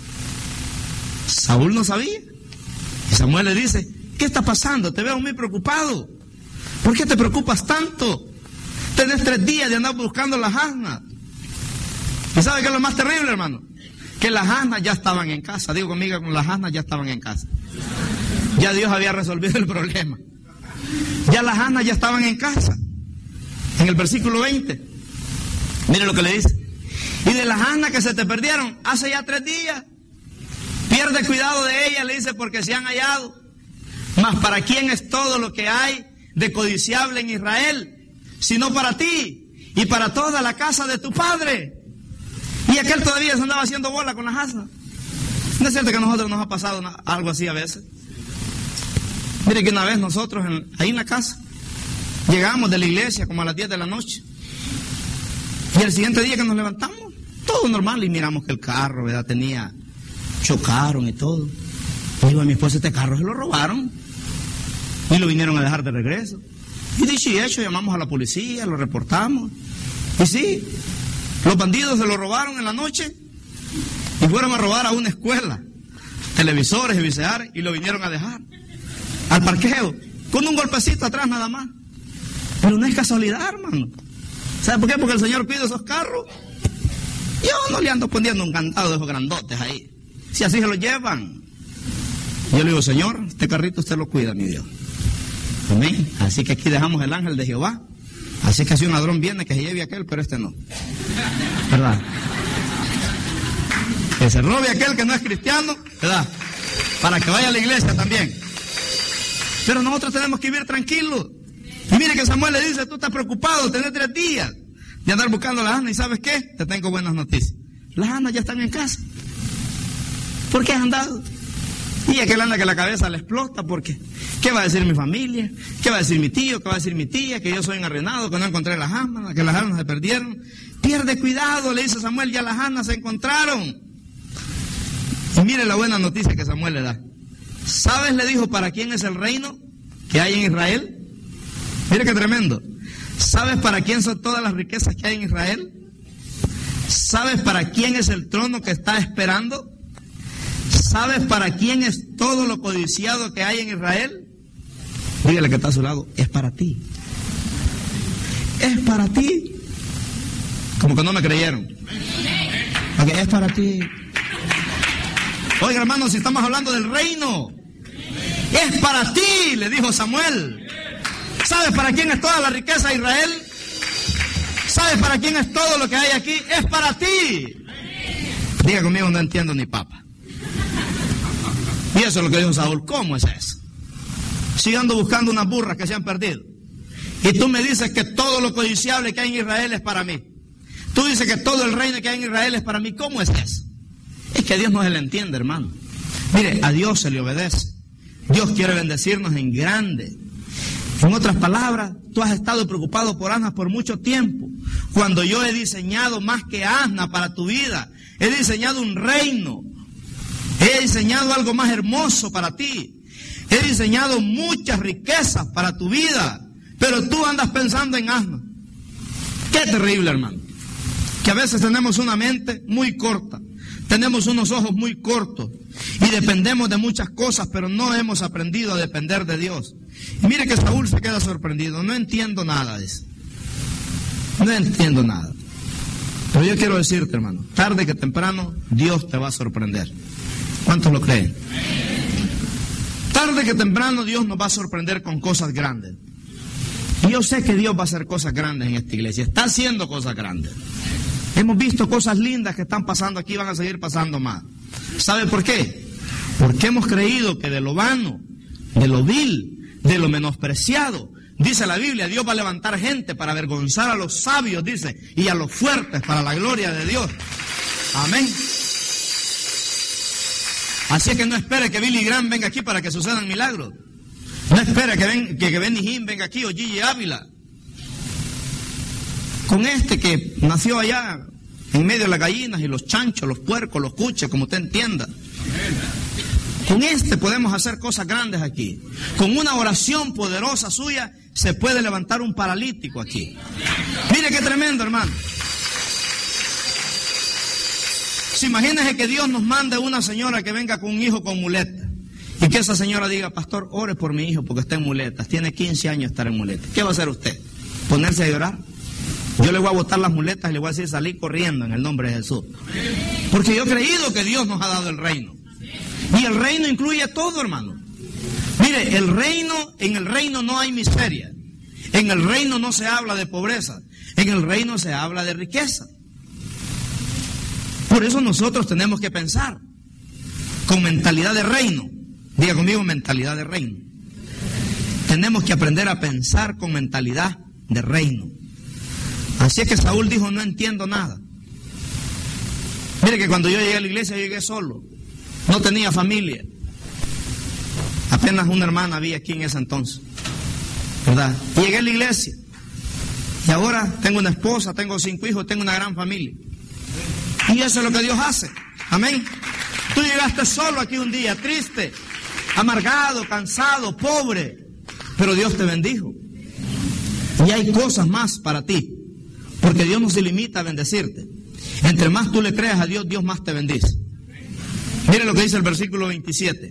Saúl no sabía. Y Samuel le dice, ¿qué está pasando? Te veo muy preocupado. ¿Por qué te preocupas tanto? Tenés tres días de andar buscando las asnas. ¿Y sabe qué es lo más terrible, hermano? Que las asnas ya estaban en casa. Digo conmigo, las asnas ya estaban en casa. Ya Dios había resolvido el problema. Ya las asnas ya estaban en casa. En el versículo veinte. Mire lo que le dice. Y de las asnas que se te perdieron hace ya tres días. Pierde cuidado de ellas, le dice, porque se han hallado. Mas ¿para quién es todo lo que hay de codiciable en Israel? Sino para ti. y para toda la casa de tu padre. Y aquel todavía se andaba haciendo bola con las asnas. ¿No es cierto que a nosotros nos ha pasado una, algo así a veces? Mire que una vez nosotros, en, ahí en la casa, llegamos de la iglesia como a las diez de la noche. Y el siguiente día que nos levantamos, todo normal, y miramos que el carro, ¿verdad? Tenía, chocaron y todo. Y digo a mi esposa, este carro se lo robaron. Y lo vinieron a dejar de regreso. Y dicho y hecho, llamamos a la policía, lo reportamos. Y sí, los bandidos se lo robaron en la noche y fueron a robar a una escuela, televisores y vicear, y lo vinieron a dejar al parqueo, con un golpecito atrás nada más. Pero no es casualidad, hermano. ¿Sabe por qué? Porque el Señor cuida esos carros. Yo no le ando poniendo un candado de esos grandotes ahí, si así se lo llevan. Yo le digo, Señor, este carrito usted lo cuida, mi Dios. Amén. Así que aquí dejamos el ángel de Jehová. Así que si un ladrón viene, que se lleve aquel, pero este no. ¿Verdad? Que se robe aquel que no es cristiano, ¿verdad? Para que vaya a la iglesia también. Pero nosotros tenemos que vivir tranquilos. Y mire que Samuel le dice, tú estás preocupado, tenés tres días de andar buscando las asnas. ¿Y sabes qué? Te tengo buenas noticias. Las asnas ya están en casa. ¿Por qué has andado? Y aquel anda que la cabeza le explota porque ¿qué va a decir mi familia? ¿Qué va a decir mi tío? ¿Qué va a decir mi tía? Que yo soy un arruinado, que no encontré las asnas, que las asnas se perdieron. Pierde cuidado, le dice Samuel, ya las asnas se encontraron. Y mire la buena noticia que Samuel le da. ¿Sabes? Le dijo, ¿para quién es el reino que hay en Israel? Mire qué tremendo. ¿Sabes para quién son todas las riquezas que hay en Israel? ¿Sabes para quién es el trono que está esperando? ¿Sabes para quién es todo lo codiciado que hay en Israel? Dígale que está a su lado, es para ti. Es para ti. Como que no me creyeron. Porque es para ti. Oiga, hermanos, si estamos hablando del reino, es para ti, le dijo Samuel. ¿Sabes para quién es toda la riqueza de Israel? ¿Sabes para quién es todo lo que hay aquí? Es para ti. Diga conmigo, no entiendo ni papa. Y eso es lo que dijo Saúl. ¿Cómo es eso? Si ando buscando unas burras que se han perdido, y tú me dices que todo lo codiciable que hay en Israel es para mí. Tú dices que todo el reino que hay en Israel es para mí. ¿Cómo es eso? Es que a Dios no se le entiende, hermano. Mire, a Dios se le obedece. Dios quiere bendecirnos en grande. En otras palabras, tú has estado preocupado por asnas por mucho tiempo, cuando yo he diseñado más que asna para tu vida. He diseñado un reino. He diseñado algo más hermoso para ti. He diseñado muchas riquezas para tu vida. Pero tú andas pensando en asna. Qué terrible, hermano. Que a veces tenemos una mente muy corta. Tenemos unos ojos muy cortos. Y dependemos de muchas cosas, pero no hemos aprendido a depender de Dios. Y mire que Saúl se queda sorprendido. No entiendo nada de eso. No entiendo nada. Pero yo quiero decirte, hermano, tarde que temprano, Dios te va a sorprender. ¿Cuántos lo creen? Tarde que temprano Dios nos va a sorprender con cosas grandes. Y yo sé que Dios va a hacer cosas grandes en esta iglesia. Está haciendo cosas grandes. Hemos visto cosas lindas que están pasando aquí y van a seguir pasando más. ¿Sabe por qué? Porque hemos creído que de lo vano, de lo vil, de lo menospreciado, dice la Biblia, Dios va a levantar gente para avergonzar a los sabios, dice, y a los fuertes para la gloria de Dios. Amén. Así es que no espere que Billy Graham venga aquí para que sucedan milagros. No espere que, ven, que, que Benny Hinn venga aquí o Gigi Ávila. Con este que nació allá en medio de las gallinas y los chanchos, los puercos, los cuches, como usted entienda. Con este podemos hacer cosas grandes aquí. Con una oración poderosa suya se puede levantar un paralítico aquí. Mire qué tremendo, hermano. Si imagínese que Dios nos mande una señora que venga con un hijo con muletas. Y que esa señora diga, pastor, ore por mi hijo porque está en muletas. Tiene quince años de estar en muletas. ¿Qué va a hacer usted? ¿Ponerse a llorar? Yo le voy a botar las muletas y le voy a decir salir corriendo en el nombre de Jesús. Porque yo he creído que Dios nos ha dado el reino. Y el reino incluye todo, hermano. Mire, el reino, en el reino no hay miseria. En el reino no se habla de pobreza. En el reino se habla de riqueza. Por eso nosotros tenemos que pensar con mentalidad de reino. Diga conmigo, mentalidad de reino. Tenemos que aprender a pensar con mentalidad de reino. Así es que Saúl dijo, no entiendo nada. Mire que cuando yo llegué a la iglesia, yo llegué solo. No tenía familia. Apenas una hermana había aquí en ese entonces, ¿verdad? Y llegué a la iglesia. Y ahora tengo una esposa, tengo cinco hijos, tengo una gran familia. Y eso es lo que Dios hace. Amén. Tú llegaste solo aquí un día, triste, amargado, cansado, pobre. Pero Dios te bendijo. Y hay cosas más para ti. Porque Dios no se limita a bendecirte. Entre más tú le creas a Dios, Dios más te bendice. Mire lo que dice el versículo veintisiete.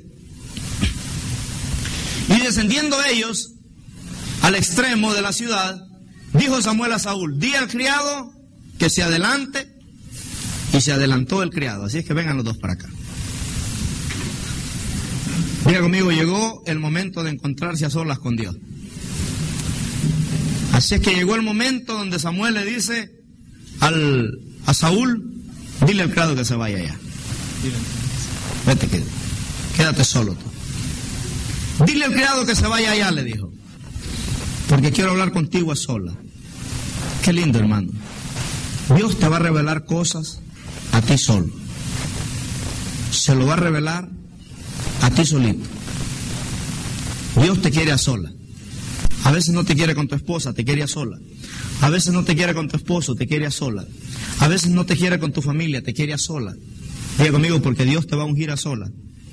Y descendiendo ellos al extremo de la ciudad, dijo Samuel a Saúl, di al criado que se adelante. Y se adelantó el criado. Así es que vengan los dos para acá. Diga conmigo, llegó el momento de encontrarse a solas con Dios. Así es que llegó el momento donde Samuel le dice al, a Saúl, dile al criado que se vaya allá. Vete, que, quédate solo tú. Dile al criado que se vaya allá, le dijo. Porque quiero hablar contigo a sola. Qué lindo, hermano. Dios te va a revelar cosas a ti solo. Se lo va a revelar a ti solito. Dios te quiere a sola. A veces no te quiere con tu esposa, te quiere a sola. A veces no te quiere con tu esposo, te quiere a sola. A veces no te quiere con tu familia, te quiere a sola. Diga conmigo, porque Dios te va a ungir a sola.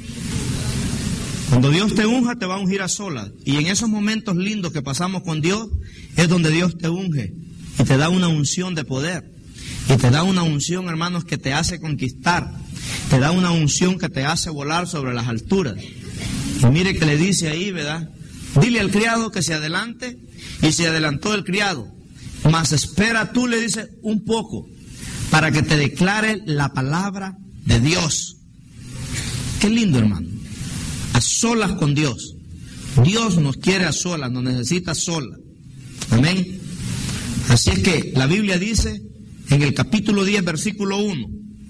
Cuando Dios te unja, te va a ungir a sola. Y en esos momentos lindos que pasamos con Dios, es donde Dios te unge y te da una unción de poder. Y te da una unción, hermanos, que te hace conquistar. Te da una unción que te hace volar sobre las alturas. Y mire que le dice ahí, ¿verdad? Dile al criado que se adelante. Y se adelantó el criado. Mas espera tú, le dice, un poco, para que te declare la palabra de Dios. Qué lindo, hermano. A solas con Dios. Dios nos quiere a solas, nos necesita a solas. Amén. Así es que la Biblia dice en el capítulo diez, versículo uno.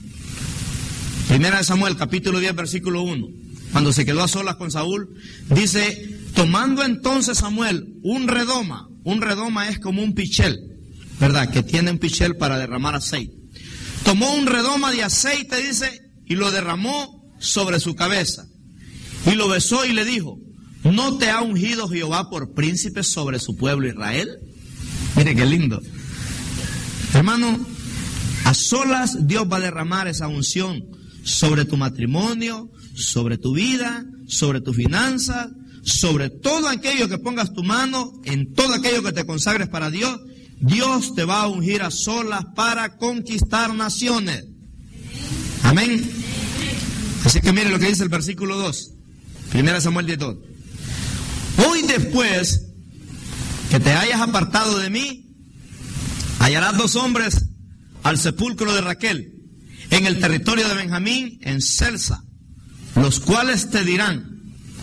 Primera de Samuel, capítulo diez, versículo uno. Cuando se quedó a solas con Saúl, dice, tomando entonces Samuel un redoma. Un redoma es como un pichel, ¿verdad? Que tiene un pichel para derramar aceite. Tomó un redoma de aceite, dice, y lo derramó sobre su cabeza. Y lo besó y le dijo, ¿no te ha ungido Jehová por príncipe sobre su pueblo Israel? Mire qué lindo. Hermano, a solas Dios va a derramar esa unción sobre tu matrimonio, sobre tu vida, sobre tus finanzas, sobre todo aquello que pongas tu mano, en todo aquello que te consagres para Dios. Dios te va a ungir a solas para conquistar naciones. Amén. Así que mire lo que dice el versículo dos. Primera Samuel diez dos. Hoy después que te hayas apartado de mí, hallarás dos hombres al sepulcro de Raquel, en el territorio de Benjamín, en Selsa, los cuales te dirán,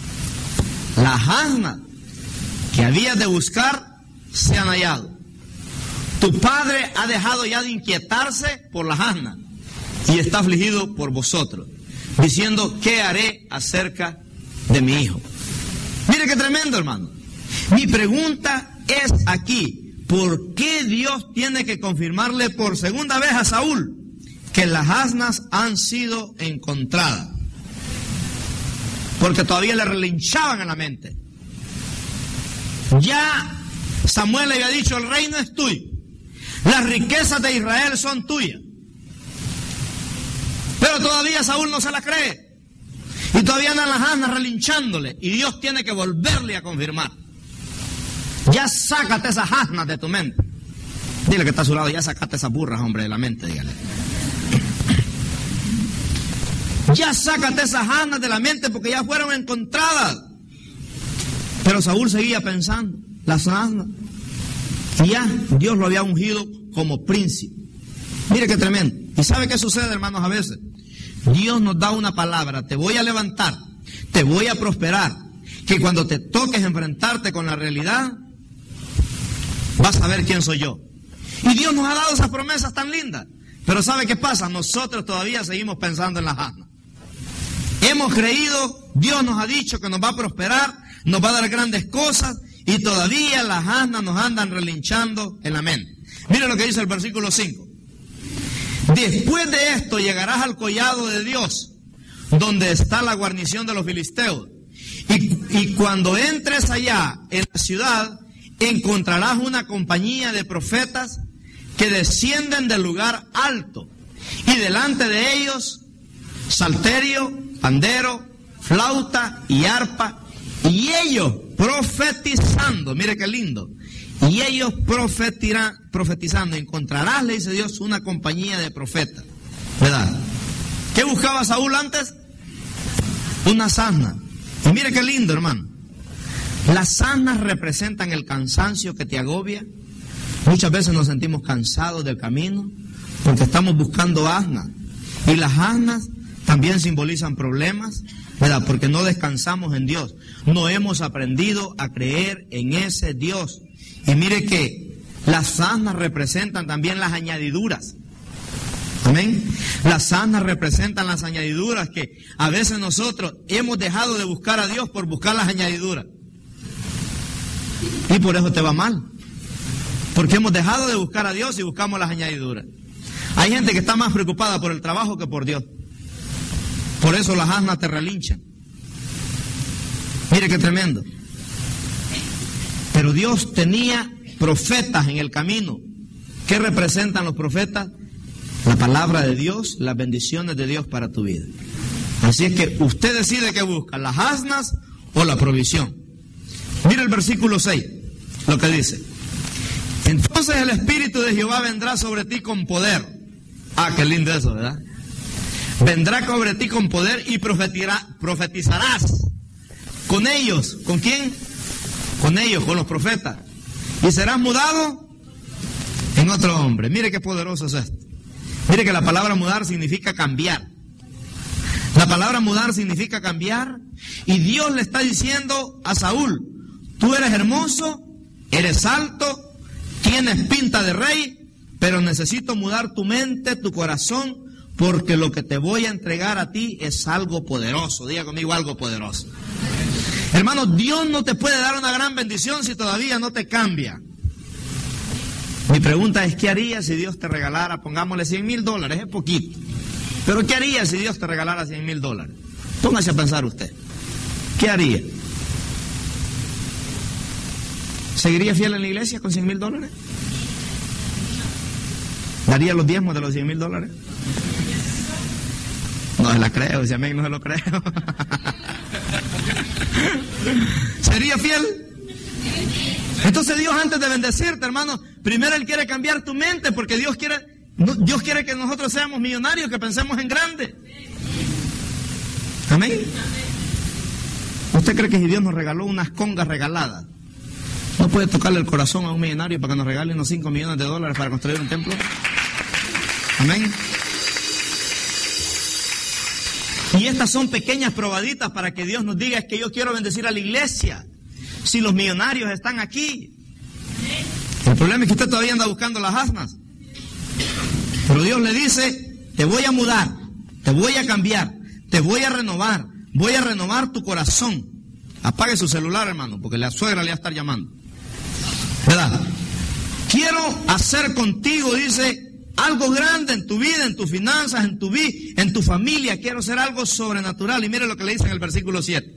las asnas que habías de buscar se han hallado. Tu padre ha dejado ya de inquietarse por las asnas y está afligido por vosotros, diciendo, ¿qué haré acerca de mi hijo? Mire qué tremendo, hermano. Mi pregunta es aquí, ¿por qué Dios tiene que confirmarle por segunda vez a Saúl que las asnas han sido encontradas? Porque todavía le relinchaban en la mente. Ya Samuel le había dicho, el reino es tuyo, las riquezas de Israel son tuyas. Pero todavía Saúl no se la cree. Y todavía andan las asnas relinchándole. Y Dios tiene que volverle a confirmar. Ya sácate esas asnas de tu mente. Dile que está a su lado, ya sácate esas burras, hombre, de la mente, dígale. Ya sácate esas asnas de la mente porque ya fueron encontradas. Pero Saúl seguía pensando, las asnas. Y ya Dios lo había ungido como príncipe. Mire qué tremendo. ¿Y sabe qué sucede, hermanos, a veces? Dios nos da una palabra, te voy a levantar, te voy a prosperar, que cuando te toques enfrentarte con la realidad, vas a ver quién soy yo. Y Dios nos ha dado esas promesas tan lindas. Pero ¿sabe qué pasa? Nosotros todavía seguimos pensando en las asnas. Hemos creído, Dios nos ha dicho que nos va a prosperar, nos va a dar grandes cosas, y todavía las asnas nos andan relinchando en la mente. Mire lo que dice el versículo cinco. Después de esto llegarás al collado de Dios, donde está la guarnición de los filisteos. Y, y cuando entres allá en la ciudad, encontrarás una compañía de profetas que descienden del lugar alto. Y delante de ellos, salterio, pandero, flauta y arpa. Y ellos profetizando, mire qué lindo. Y ellos profetirán, profetizando, encontrarás, le dice Dios, una compañía de profetas. ¿Verdad? ¿Qué buscaba Saúl antes? Una asna. Y mire qué lindo, hermano. Las asnas representan el cansancio que te agobia. Muchas veces nos sentimos cansados del camino porque estamos buscando asnas. Y las asnas también simbolizan problemas, ¿verdad? Porque no descansamos en Dios. No hemos aprendido a creer en ese Dios. Y mire que las asnas representan también las añadiduras. Amén. Las asnas representan las añadiduras que a veces nosotros hemos dejado de buscar a Dios por buscar las añadiduras. Y por eso te va mal. Porque hemos dejado de buscar a Dios y buscamos las añadiduras. Hay gente que está más preocupada por el trabajo que por Dios. Por eso las asnas te relinchan. Mire qué tremendo. Pero Dios tenía profetas en el camino. ¿Qué representan los profetas? La palabra de Dios, las bendiciones de Dios para tu vida. Así es que usted decide qué busca, las asnas o la provisión. Mira el versículo seis, lo que dice. Entonces el Espíritu de Jehová vendrá sobre ti con poder. Ah, qué lindo eso, ¿verdad? Vendrá sobre ti con poder y profetizarás con ellos. ¿Con quién? Con ellos, con los profetas. Y serás mudado en otro hombre. Mire qué poderoso es esto. Mire que la palabra mudar significa cambiar. La palabra mudar significa cambiar. Y Dios le está diciendo a Saúl, tú eres hermoso, eres alto, tienes pinta de rey, pero necesito mudar tu mente, tu corazón, porque lo que te voy a entregar a ti es algo poderoso. Diga conmigo, algo poderoso. Hermano, Dios no te puede dar una gran bendición si todavía no te cambia. Mi pregunta es, ¿qué harías si Dios te regalara, pongámosle cien mil dólares? Es poquito. Pero ¿qué harías si Dios te regalara cien mil dólares? Póngase a pensar usted. ¿Qué haría? ¿Seguiría fiel en la iglesia con cien mil dólares? ¿Daría los diezmos de los cien mil dólares? No se la creo, si a mí no se lo creo. ¿Sería fiel? Entonces Dios, antes de bendecirte, hermano, primero Él quiere cambiar tu mente, porque Dios quiere, Dios quiere que nosotros seamos millonarios, que pensemos en grande. Amén. ¿Usted cree que si Dios nos regaló unas congas regaladas, no puede tocarle el corazón a un millonario para que nos regale unos cinco millones de dólares para construir un templo? Amén. Y estas son pequeñas probaditas para que Dios nos diga, es que yo quiero bendecir a la iglesia. Si los millonarios están aquí. El problema es que usted todavía anda buscando las asnas. Pero Dios le dice, te voy a mudar, te voy a cambiar, te voy a renovar, voy a renovar tu corazón. Apague su celular, hermano, porque la suegra le va a estar llamando. ¿Verdad? Quiero hacer contigo, dice, algo grande en tu vida, en tus finanzas, en tu vida, en tu familia. Quiero hacer algo sobrenatural. Y mire lo que le dice en el versículo siete.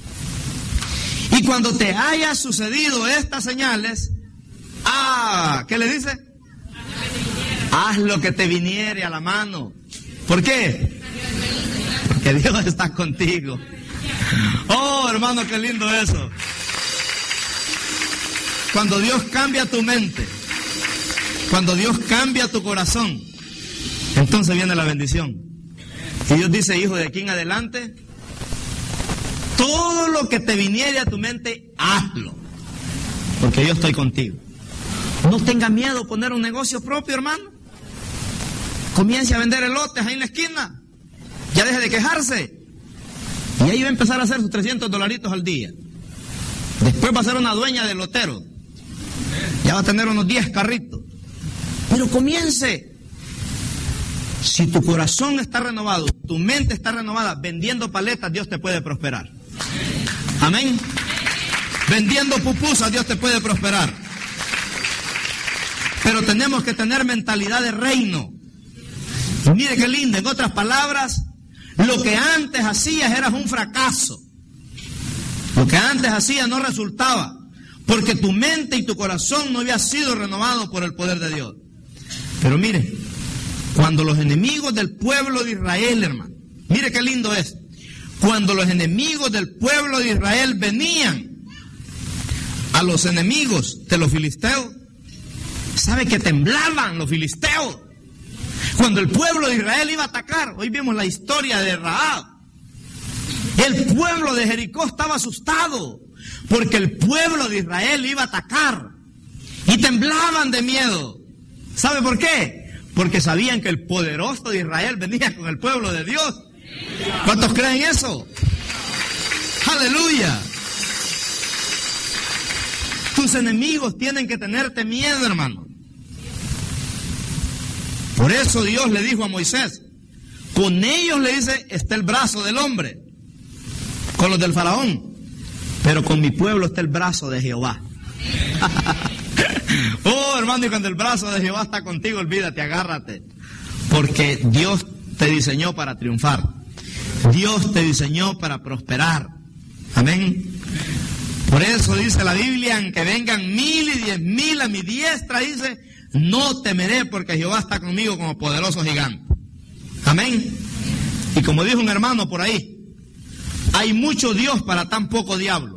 Y cuando te haya sucedido estas señales, ah, ¿qué le dice? Haz lo que te viniere a la mano. ¿Por qué? Porque Dios está contigo. Oh, hermano, qué lindo eso. Cuando Dios cambia tu mente, cuando Dios cambia tu corazón, entonces viene la bendición. Y Dios dice, hijo, de aquí en adelante, todo lo que te viniere a tu mente, hazlo. Porque yo estoy contigo. No tenga miedo a poner un negocio propio, hermano. Comience a vender elotes ahí en la esquina. Ya deje de quejarse. Y ahí va a empezar a hacer sus trescientos dolaritos al día. Después va a ser una dueña de elotero. Ya va a tener unos diez carritos. Pero comience. Si tu corazón está renovado, tu mente está renovada, vendiendo paletas, Dios te puede prosperar. Amén. Vendiendo pupusas, Dios te puede prosperar. Pero tenemos que tener mentalidad de reino. Y mire qué lindo, en otras palabras, lo que antes hacías era un fracaso. Lo que antes hacías no resultaba, porque tu mente y tu corazón no había sido renovado por el poder de Dios. Pero mire, cuando los enemigos del pueblo de Israel, hermano, mire qué lindo es, cuando los enemigos del pueblo de Israel venían a los enemigos de los filisteos, ¿sabe que temblaban los filisteos? Cuando el pueblo de Israel iba a atacar, hoy vimos la historia de Rahab. El pueblo de Jericó estaba asustado porque el pueblo de Israel iba a atacar y temblaban de miedo. ¿Sabe por qué? Porque sabían que el poderoso de Israel venía con el pueblo de Dios. ¿Cuántos creen eso? ¡Aleluya! Tus enemigos tienen que tenerte miedo, hermano. Por eso Dios le dijo a Moisés, con ellos, le dice, está el brazo del hombre, con los del faraón, pero con mi pueblo está el brazo de Jehová. Oh, hermano, y cuando el brazo de Jehová está contigo, olvídate, agárrate, porque Dios te diseñó para triunfar. Dios te diseñó para prosperar. Amén. Por eso dice la Biblia, aunque vengan mil y diez mil a mi diestra, dice, no temeré porque Jehová está conmigo como poderoso gigante. Amén. Y como dijo un hermano por ahí, hay mucho Dios para tan poco diablo.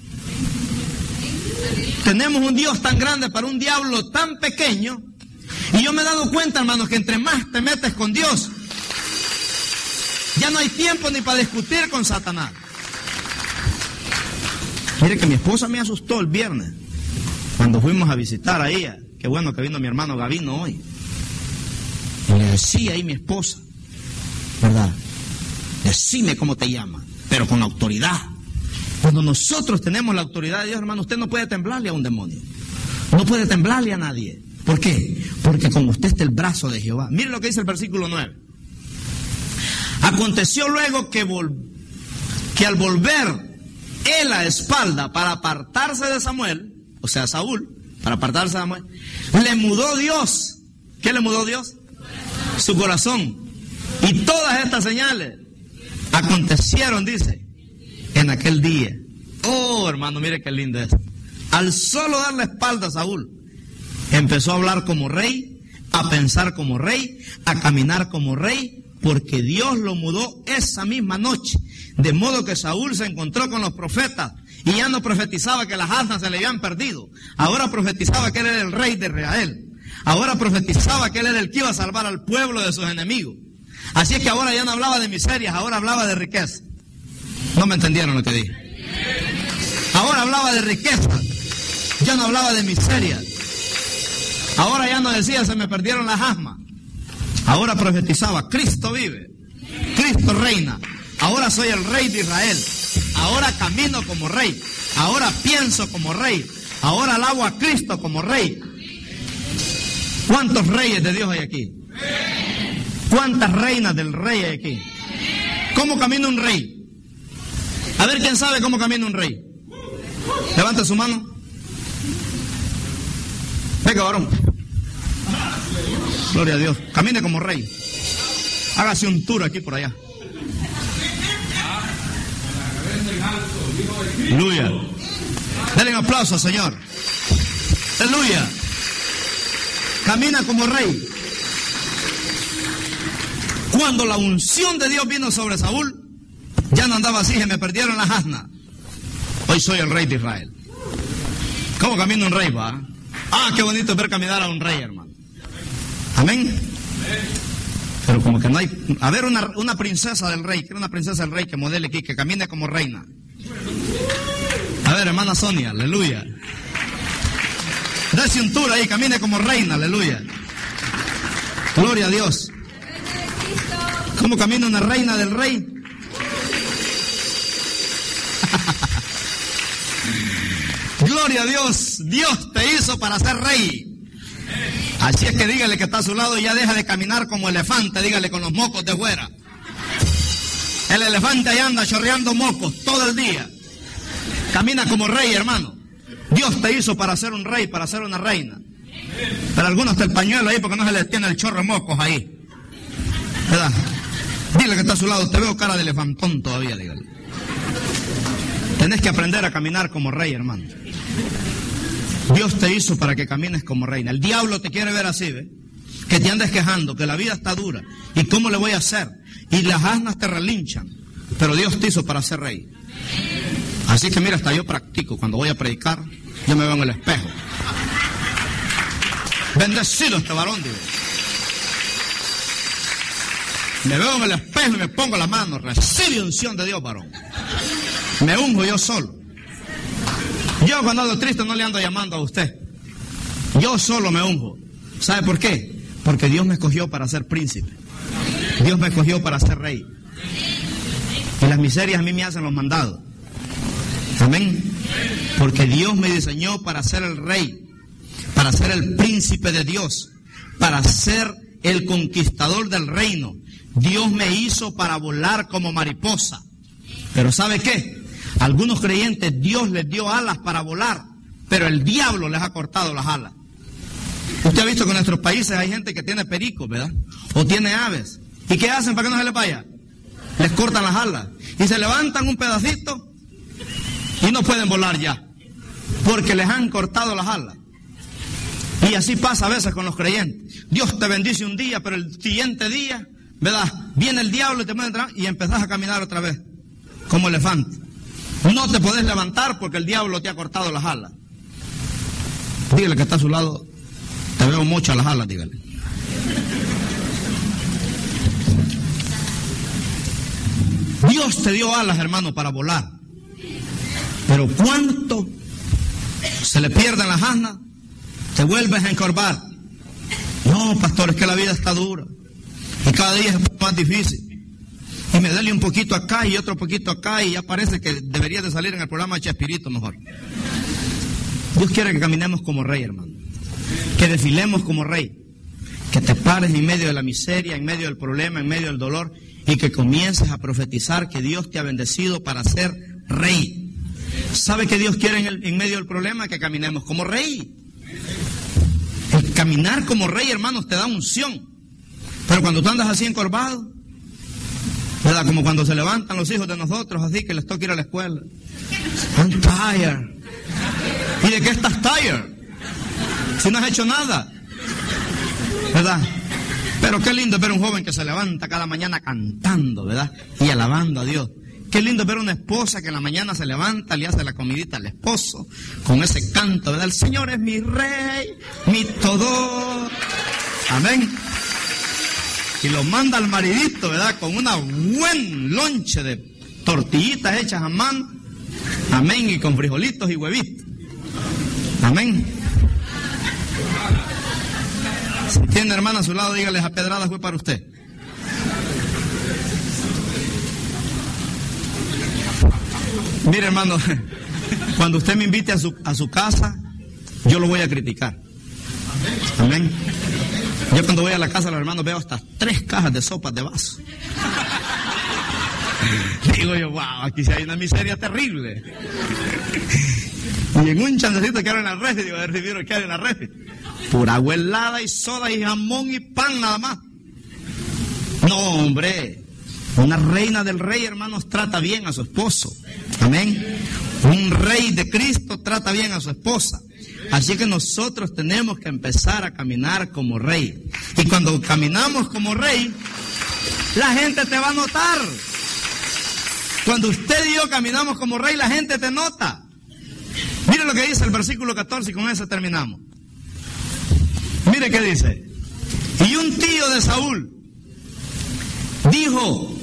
Tenemos un Dios tan grande para un diablo tan pequeño. Y yo me he dado cuenta, hermanos, que entre más te metes con Dios, ya no hay tiempo ni para discutir con Satanás. Mire que mi esposa me asustó el viernes cuando fuimos a visitar a ella. Qué bueno que vino mi hermano Gavino hoy. Y le decía ahí mi esposa, ¿verdad? Decime cómo te llama, pero con autoridad. Cuando nosotros tenemos la autoridad de Dios, hermano, usted no puede temblarle a un demonio. No puede temblarle a nadie. ¿Por qué? Porque con usted está el brazo de Jehová. Mire lo que dice el versículo nueve. Aconteció luego que, vol que al volver él la espalda para apartarse de Samuel, o sea, Saúl, para apartarse de Samuel, le mudó Dios. ¿Qué le mudó Dios? Su corazón. Y todas estas señales acontecieron, dice, en aquel día. Oh, hermano, mire qué lindo es. Al solo dar la espalda a Saúl, empezó a hablar como rey, a pensar como rey, a caminar como rey, porque Dios lo mudó esa misma noche. De modo que Saúl se encontró con los profetas y ya no profetizaba que las asnas se le habían perdido. Ahora profetizaba que él era el rey de Israel. Ahora profetizaba que él era el que iba a salvar al pueblo de sus enemigos. Así es que ahora ya no hablaba de miserias, ahora hablaba de riqueza. No me entendieron lo que dije. Ahora hablaba de riqueza, ya no hablaba de miserias. Ahora ya no decía se me perdieron las asmas. Ahora profetizaba, Cristo vive, Cristo reina. Ahora soy el rey de Israel. Ahora camino como rey. Ahora pienso como rey. Ahora alabo a Cristo como rey. ¿Cuántos reyes de Dios hay aquí? ¿Cuántas reinas del rey hay aquí? ¿Cómo camina un rey? A ver quién sabe cómo camina un rey. Levante su mano. Venga, varón. Gloria a Dios. Camine como rey. Hágase un tour aquí por allá. Aleluya. Denle un aplauso, Señor. Aleluya. Camina como rey. Cuando la unción de Dios vino sobre Saúl, ya no andaba así, se me perdieron las asnas. Hoy soy el rey de Israel. ¿Cómo camina un rey, va? Ah, qué bonito es ver caminar a un rey, hermano. Amén. Pero como que no hay... A ver, una, una princesa del rey, quiero una princesa del rey que modele aquí, que camine como reina. A ver, hermana Sonia, aleluya. Dese un tour ahí, camine como reina, aleluya. Gloria a Dios. ¿Cómo camina una reina del rey? Gloria a Dios. Dios te hizo para ser rey. Así es que dígale que está a su lado y ya deja de caminar como elefante, dígale con los mocos de fuera. El elefante ahí anda chorreando mocos todo el día. Camina como rey, hermano. Dios te hizo para ser un rey, para ser una reina. Pero algunos hasta el pañuelo ahí porque no se les tiene el chorro de mocos ahí. ¿Verdad? Dile que está a su lado, te veo cara de elefantón todavía, dígale. Tenés que aprender a caminar como rey, hermano. Dios te hizo para que camines como reina. El diablo te quiere ver así, ¿ve? Que te andes quejando, que la vida está dura. ¿Y cómo le voy a hacer? Y las asnas te relinchan. Pero Dios te hizo para ser rey. Así que mira, hasta yo practico. Cuando voy a predicar, yo me veo en el espejo. Bendecido este varón, digo. Me veo en el espejo y me pongo la mano. Recibe unción de Dios, varón. Me unjo yo solo. Yo cuando ando triste no le ando llamando a usted. Yo solo me unjo. ¿Sabe por qué? Porque Dios me escogió para ser príncipe. Dios me escogió para ser rey. Y las miserias a mí me hacen los mandados. Amén. Porque Dios me diseñó para ser el rey, para ser el príncipe de Dios, para ser el conquistador del reino. Dios me hizo para volar como mariposa. Pero ¿sabe qué? Algunos creyentes Dios les dio alas para volar, pero el diablo les ha cortado las alas. Usted ha visto que en nuestros países hay gente que tiene pericos, ¿verdad? O tiene aves. ¿Y qué hacen para que no se les vaya? Les cortan las alas. Y se levantan un pedacito y no pueden volar ya, porque les han cortado las alas. Y así pasa a veces con los creyentes. Dios te bendice un día, pero el siguiente día, ¿verdad? Viene el diablo y te mete y empezás a caminar otra vez, como elefante. No te podés levantar porque el diablo te ha cortado las alas. Dígale que está a su lado, te veo mucho las alas, dígale. Dios te dio alas, hermano, para volar. Pero ¿cuánto se le pierden las asnas? Te vuelves a encorvar. No, pastor, es que la vida está dura. Y cada día es más difícil. Y me duele un poquito acá y otro poquito acá y ya parece que debería de salir en el programa de Chespirito mejor. Dios quiere que caminemos como rey, hermano. Que desfilemos como rey. Que te pares en medio de la miseria, en medio del problema, en medio del dolor y que comiences a profetizar que Dios te ha bendecido para ser rey. ¿Sabe qué Dios quiere en, el, en medio del problema? Que caminemos como rey. El caminar como rey, hermanos, te da unción. Pero cuando tú andas así encorvado, ¿verdad? Como cuando se levantan los hijos de nosotros, así que les toca ir a la escuela. I'm tired. ¿Y de qué estás tired? Si no has hecho nada, ¿verdad? Pero qué lindo ver un joven que se levanta cada mañana cantando, ¿verdad? Y alabando a Dios. Qué lindo ver una esposa que en la mañana se levanta, le hace la comidita al esposo, con ese canto, ¿verdad? El Señor es mi rey, mi todo. Amén. Y lo manda al maridito, ¿verdad? Con una buen lonche de tortillitas hechas a mano. Amén. Y con frijolitos y huevitos. Amén. Si tiene hermana a su lado, dígale, esa pedrada fue para usted. Mire, hermano, cuando usted me invite a su, a su casa, yo lo voy a criticar. Amén. Yo cuando voy a la casa de los hermanos veo hasta tres cajas de sopas de vaso. Digo yo, wow, aquí sí hay una miseria terrible. Y en un chancecito que hay en la refri, digo, a ver si vieron que hay en la refri. Pura agua helada y soda y jamón y pan nada más. No, hombre. Una reina del rey, hermanos, trata bien a su esposo. Amén. Un rey de Cristo trata bien a su esposa. Así que nosotros tenemos que empezar a caminar como rey. Y cuando caminamos como rey, la gente te va a notar. Cuando usted y yo caminamos como rey, la gente te nota. Mire lo que dice el versículo catorce y con eso terminamos. Mire qué dice. Y un tío de Saúl dijo,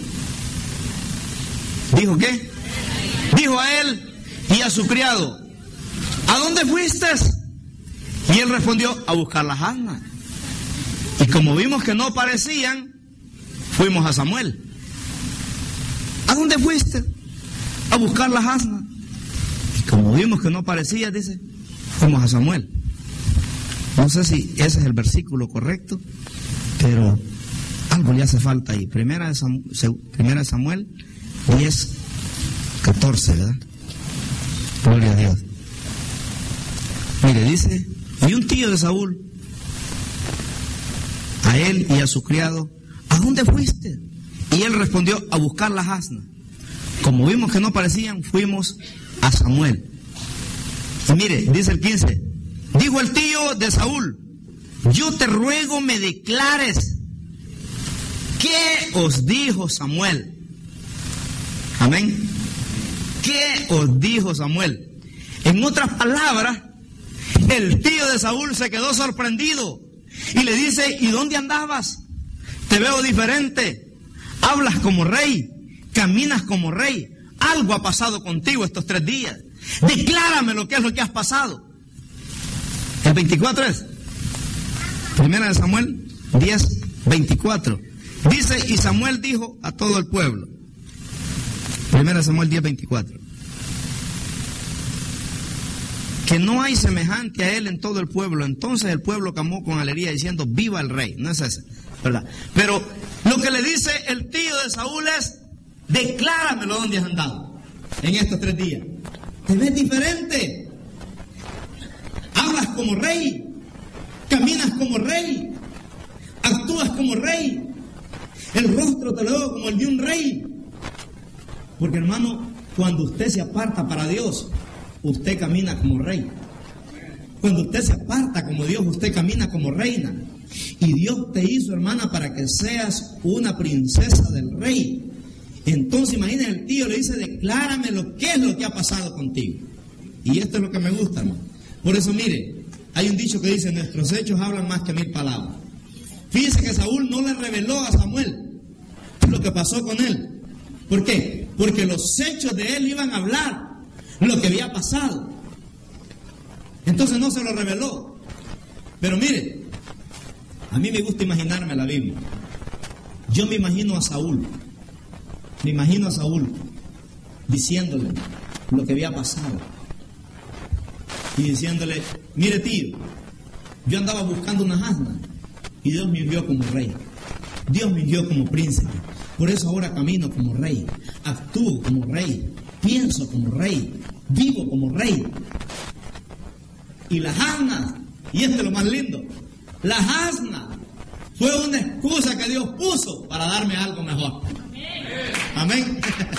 ¿dijo qué? Dijo a él y a su criado, ¿a dónde fuiste? Y él respondió, a buscar las asnas. Y como vimos que no aparecían, fuimos a Samuel. ¿A dónde fuiste? A buscar las asnas. Y como vimos que no aparecía, dice, fuimos a Samuel. No sé si ese es el versículo correcto, pero algo le hace falta ahí. Primera de Samuel, primera de Samuel diez, catorce, ¿verdad? Gloria a Dios. Mire, dice, y un tío de Saúl a él y a su criado: ¿a dónde fuiste? Y él respondió: a buscar las asnas. Como vimos que no parecían, fuimos a Samuel. Y mire, dice el quince: dijo el tío de Saúl: yo te ruego me declares qué os dijo Samuel. Amén. ¿Qué os dijo Samuel? En otras palabras, el tío de Saúl se quedó sorprendido y le dice: ¿y dónde andabas? Te veo diferente, hablas como rey, caminas como rey, algo ha pasado contigo estos tres días, declárame lo que es lo que has pasado. El veinticuatro es Primera de Samuel diez, veinticuatro. Dice: y Samuel dijo a todo el pueblo. Primera de Samuel diez, veinticuatro. Que no hay semejante a él en todo el pueblo. Entonces el pueblo clamó con alegría diciendo: viva el rey. No es ese, ¿verdad? Pero lo que le dice el tío de Saúl es: decláramelo dónde has andado en estos tres días. Te ves diferente, hablas como rey, caminas como rey, actúas como rey, el rostro te lo veo como el de un rey. Porque, hermano, cuando usted se aparta para Dios, usted camina como rey. Cuando usted se aparta como Dios, usted camina como reina. Y Dios te hizo, hermana, para que seas una princesa del rey. Entonces, imagínense, el tío le dice: declárame lo que es lo que ha pasado contigo. Y esto es lo que me gusta, hermano. Por eso, mire, hay un dicho que dice: nuestros hechos hablan más que mil palabras. Fíjense que Saúl no le reveló a Samuel lo que pasó con él. ¿Por qué? Porque los hechos de él iban a hablar lo que había pasado. Entonces no se lo reveló. Pero mire, a mí me gusta imaginarme la Biblia. Yo me imagino a Saúl. Me imagino a Saúl diciéndole lo que había pasado. Y diciéndole: mire, tío, yo andaba buscando unas asnas y Dios me envió como rey. Dios me envió como príncipe. Por eso ahora camino como rey, actúo como rey, pienso como rey, vivo como rey. Y las asnas, y esto es lo más lindo, las asnas fue una excusa que Dios puso para darme algo mejor. Amén.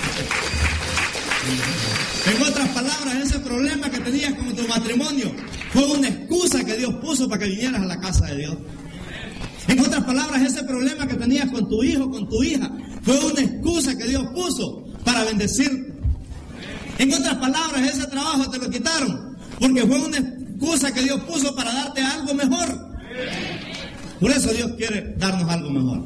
En otras palabras, ese problema que tenías con tu matrimonio fue una excusa que Dios puso para que vinieras a la casa de Dios. En otras palabras, ese problema que tenías con tu hijo, con tu hija, fue una excusa que Dios puso para bendecirte. En otras palabras, ese trabajo te lo quitaron porque fue una excusa que Dios puso para darte algo mejor. Por eso Dios quiere darnos algo mejor.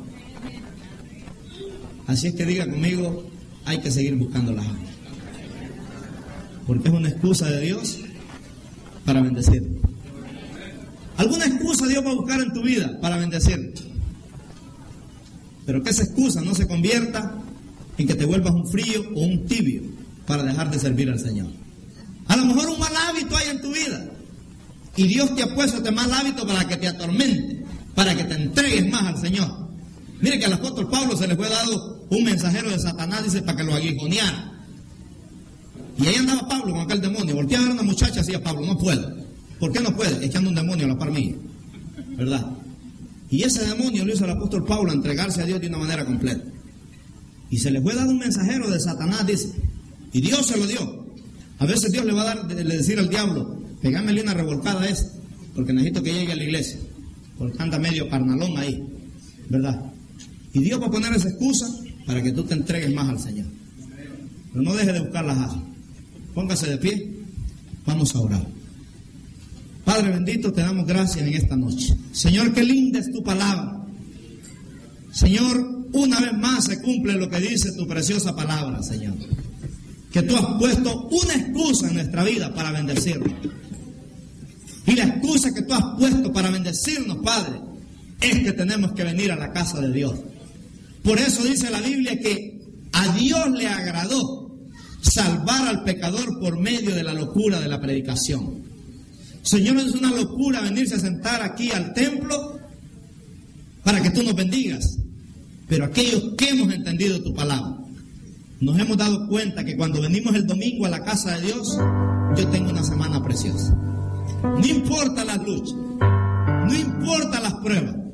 Así es que diga conmigo: hay que seguir buscando las almas. Porque es una excusa de Dios para bendecirte. ¿Alguna excusa Dios va a buscar en tu vida para bendecirte? Pero que esa excusa no se convierta en que te vuelvas un frío o un tibio para dejar de servir al Señor. A lo mejor un mal hábito hay en tu vida y Dios te ha puesto este mal hábito para que te atormente, para que te entregues más al Señor. Mire que al apóstol Pablo se le fue dado un mensajero de Satanás, dice, para que lo aguijoneara. Y ahí andaba Pablo con aquel demonio. Voltea a ver a una muchacha así: a Pablo, no puedo. ¿Por qué no puede? Echando un demonio a la par mía, ¿verdad? Y ese demonio lo hizo el apóstol Pablo a entregarse a Dios de una manera completa. Y se le fue dado un mensajero de Satanás, dice, y Dios se lo dio. A veces Dios le va a dar, le decir al diablo: pegámele una revolcada a este, porque necesito que llegue a la iglesia, porque anda medio carnalón ahí, ¿verdad? Y Dios va a poner esa excusa para que tú te entregues más al Señor. Pero no deje de buscar las asas. Póngase de pie, vamos a orar. Padre bendito, te damos gracias en esta noche. Señor, qué linda es tu palabra. Señor, una vez más se cumple lo que dice tu preciosa palabra, Señor. Que tú has puesto una excusa en nuestra vida para bendecirnos. Y la excusa que tú has puesto para bendecirnos, Padre, es que tenemos que venir a la casa de Dios. Por eso dice la Biblia que a Dios le agradó salvar al pecador por medio de la locura de la predicación. Señor, es una locura venirse a sentar aquí al templo para que tú nos bendigas. Pero aquellos que hemos entendido tu palabra, nos hemos dado cuenta que cuando venimos el domingo a la casa de Dios, yo tengo una semana preciosa. No importa las luchas, no importa las pruebas,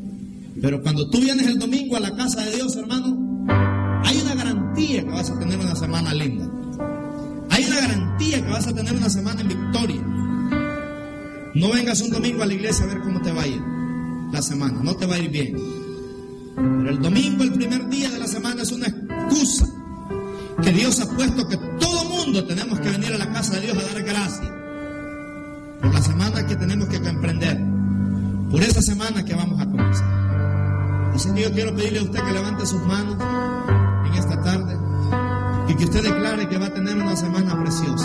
Pero cuando tú vienes el domingo a la casa de Dios, hermano, hay una garantía que vas a tener una semana linda. Hay una garantía que vas a tener una semana en victoria. No vengas un domingo a la iglesia a ver cómo te va a ir la semana. No te va a ir bien. Pero el domingo, el primer día de la semana, es una excusa que Dios ha puesto, que todo mundo tenemos que venir a la casa de Dios a dar gracias por la semana que tenemos que emprender, por esa semana que vamos a comenzar. Así que yo quiero pedirle a usted que levante sus manos en esta tarde y que usted declare que va a tener una semana preciosa.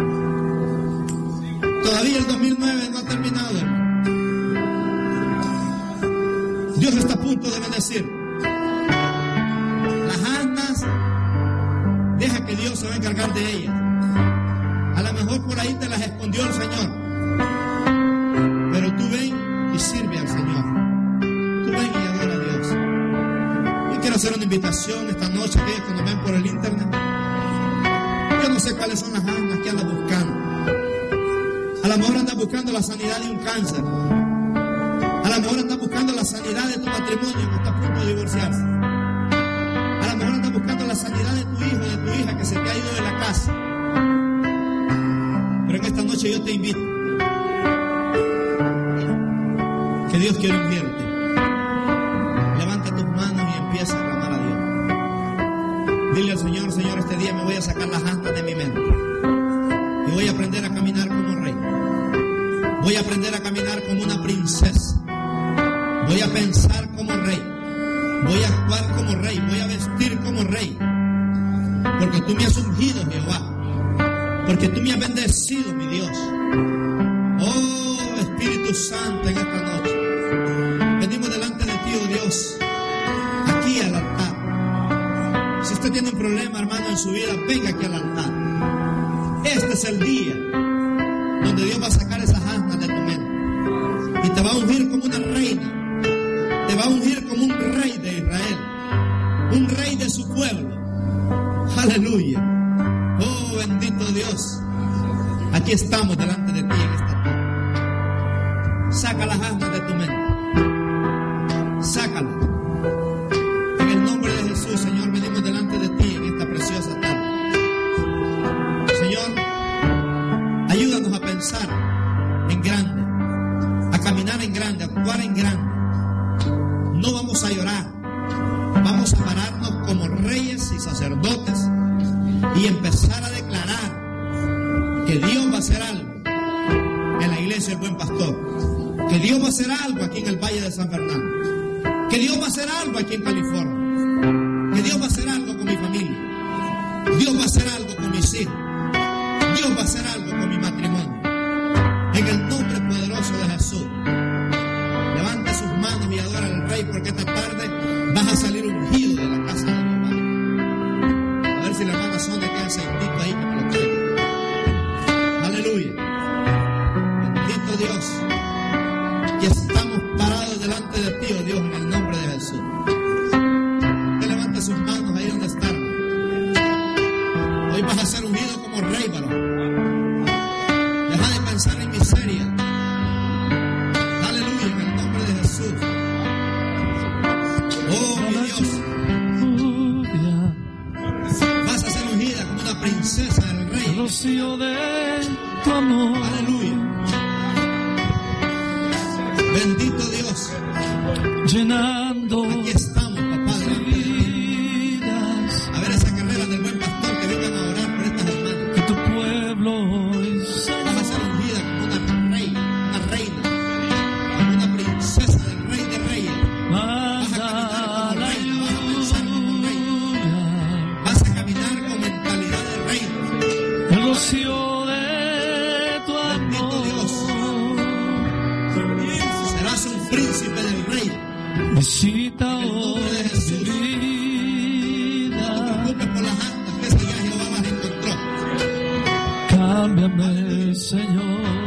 Todavía el dos mil nueve no ha terminado, hermano. Dios está a punto de bendecir. Las asnas, deja que Dios se va a encargar de ellas. A lo mejor por ahí te las escondió el Señor, pero tú ven y sirve al Señor. Tú ven y adora a Dios. Yo quiero hacer una invitación esta noche a aquellos que nos ven por el internet. Yo no sé cuáles son las asnas que andas buscando. A lo mejor andas buscando la sanidad de un cáncer. A lo mejor andas buscando la sanidad de tu matrimonio que está a punto de divorciarse. A lo mejor andas buscando la sanidad de tu hijo, de tu hija que se te ha ido de la casa. Pero en esta noche yo te invito que Dios quiere ungirte. Levanta tus manos y empieza a clamar a Dios. Dile al Señor: Señor, este día me voy a sacar las asnas de mi mente y voy a aprender a caminar como rey. Voy a aprender a caminar como una princesa. Voy a pensar como rey. Voy a actuar como rey. Voy a vestir como rey. Porque tú me has ungido, Jehová. Porque tú me has bendecido, mi Dios. Oh, Espíritu Santo, en esta noche venimos delante de ti, oh Dios, aquí al altar. Si usted tiene un problema, hermano, en su vida, venga aquí al altar. Este es el día donde Dios va a sacar esas asnas de tu mente y te va a ungir como una reina. Te va a ungir como un rey de Israel, un rey de su pueblo. Aleluya. Oh, bendito Dios. Aquí estamos delante de ti en esta tarde. Saca las asnas de tu mente. Sácalas. En el nombre de Jesús, Señor, venimos delante de ti en esta preciosa tarde. Señor, ayúdanos a pensar en grande, a caminar en grande, a actuar en grande. No vamos a llorar, vamos a pararnos como reyes y sacerdotes y empezar a declarar que Dios va a hacer algo en la iglesia del Buen Pastor, que Dios va a hacer algo aquí en el Valle de San Fernando, que Dios va a hacer algo aquí en California, que Dios va a hacer algo con mi familia, Dios va a hacer algo con mis hijos, Dios va a hacer algo con mi matrimonio, en el nombre poderoso de Jesús. Levanta sus manos y adora al Rey, porque esta tarde vas a salir ungido de la casa de Jehová. A ver si la hermana Sonia queda aceitito ahí que me lo traiga. Aleluya. Bendito Dios. Y estamos parados delante de ti, oh Dios, en el nombre de Jesús. Te levanta sus manos ahí donde están. Hoy vas a ser ungido como rey, varón. Deja de pensar en miseria. Aleluya, en el nombre de Jesús. Oh, mi Dios. Vas a ser ungida como una princesa del rey. Rocío de tu amor. Aleluya. Bendito Dios. Llenando. Aquí estamos, papá, delante de ti. A ver esa carrera del Buen Pastor, que vengan a orar por estas hermanas. Que tu pueblo hoy sea. Vas a ser ungida como una reina, una reina, como una princesa del Rey de Reyes. Vas a caminar como reina, vas a pensar como reina, vas a caminar con mentalidad de reina. El rocío de tu Bendito Dios. amor. Serás un príncipe del rey. Visita En el nombre de hoy Jesús. mi vida. No te preocupes por las asnas, que ese ya Jehová las encontró. Cámbiame, Señor.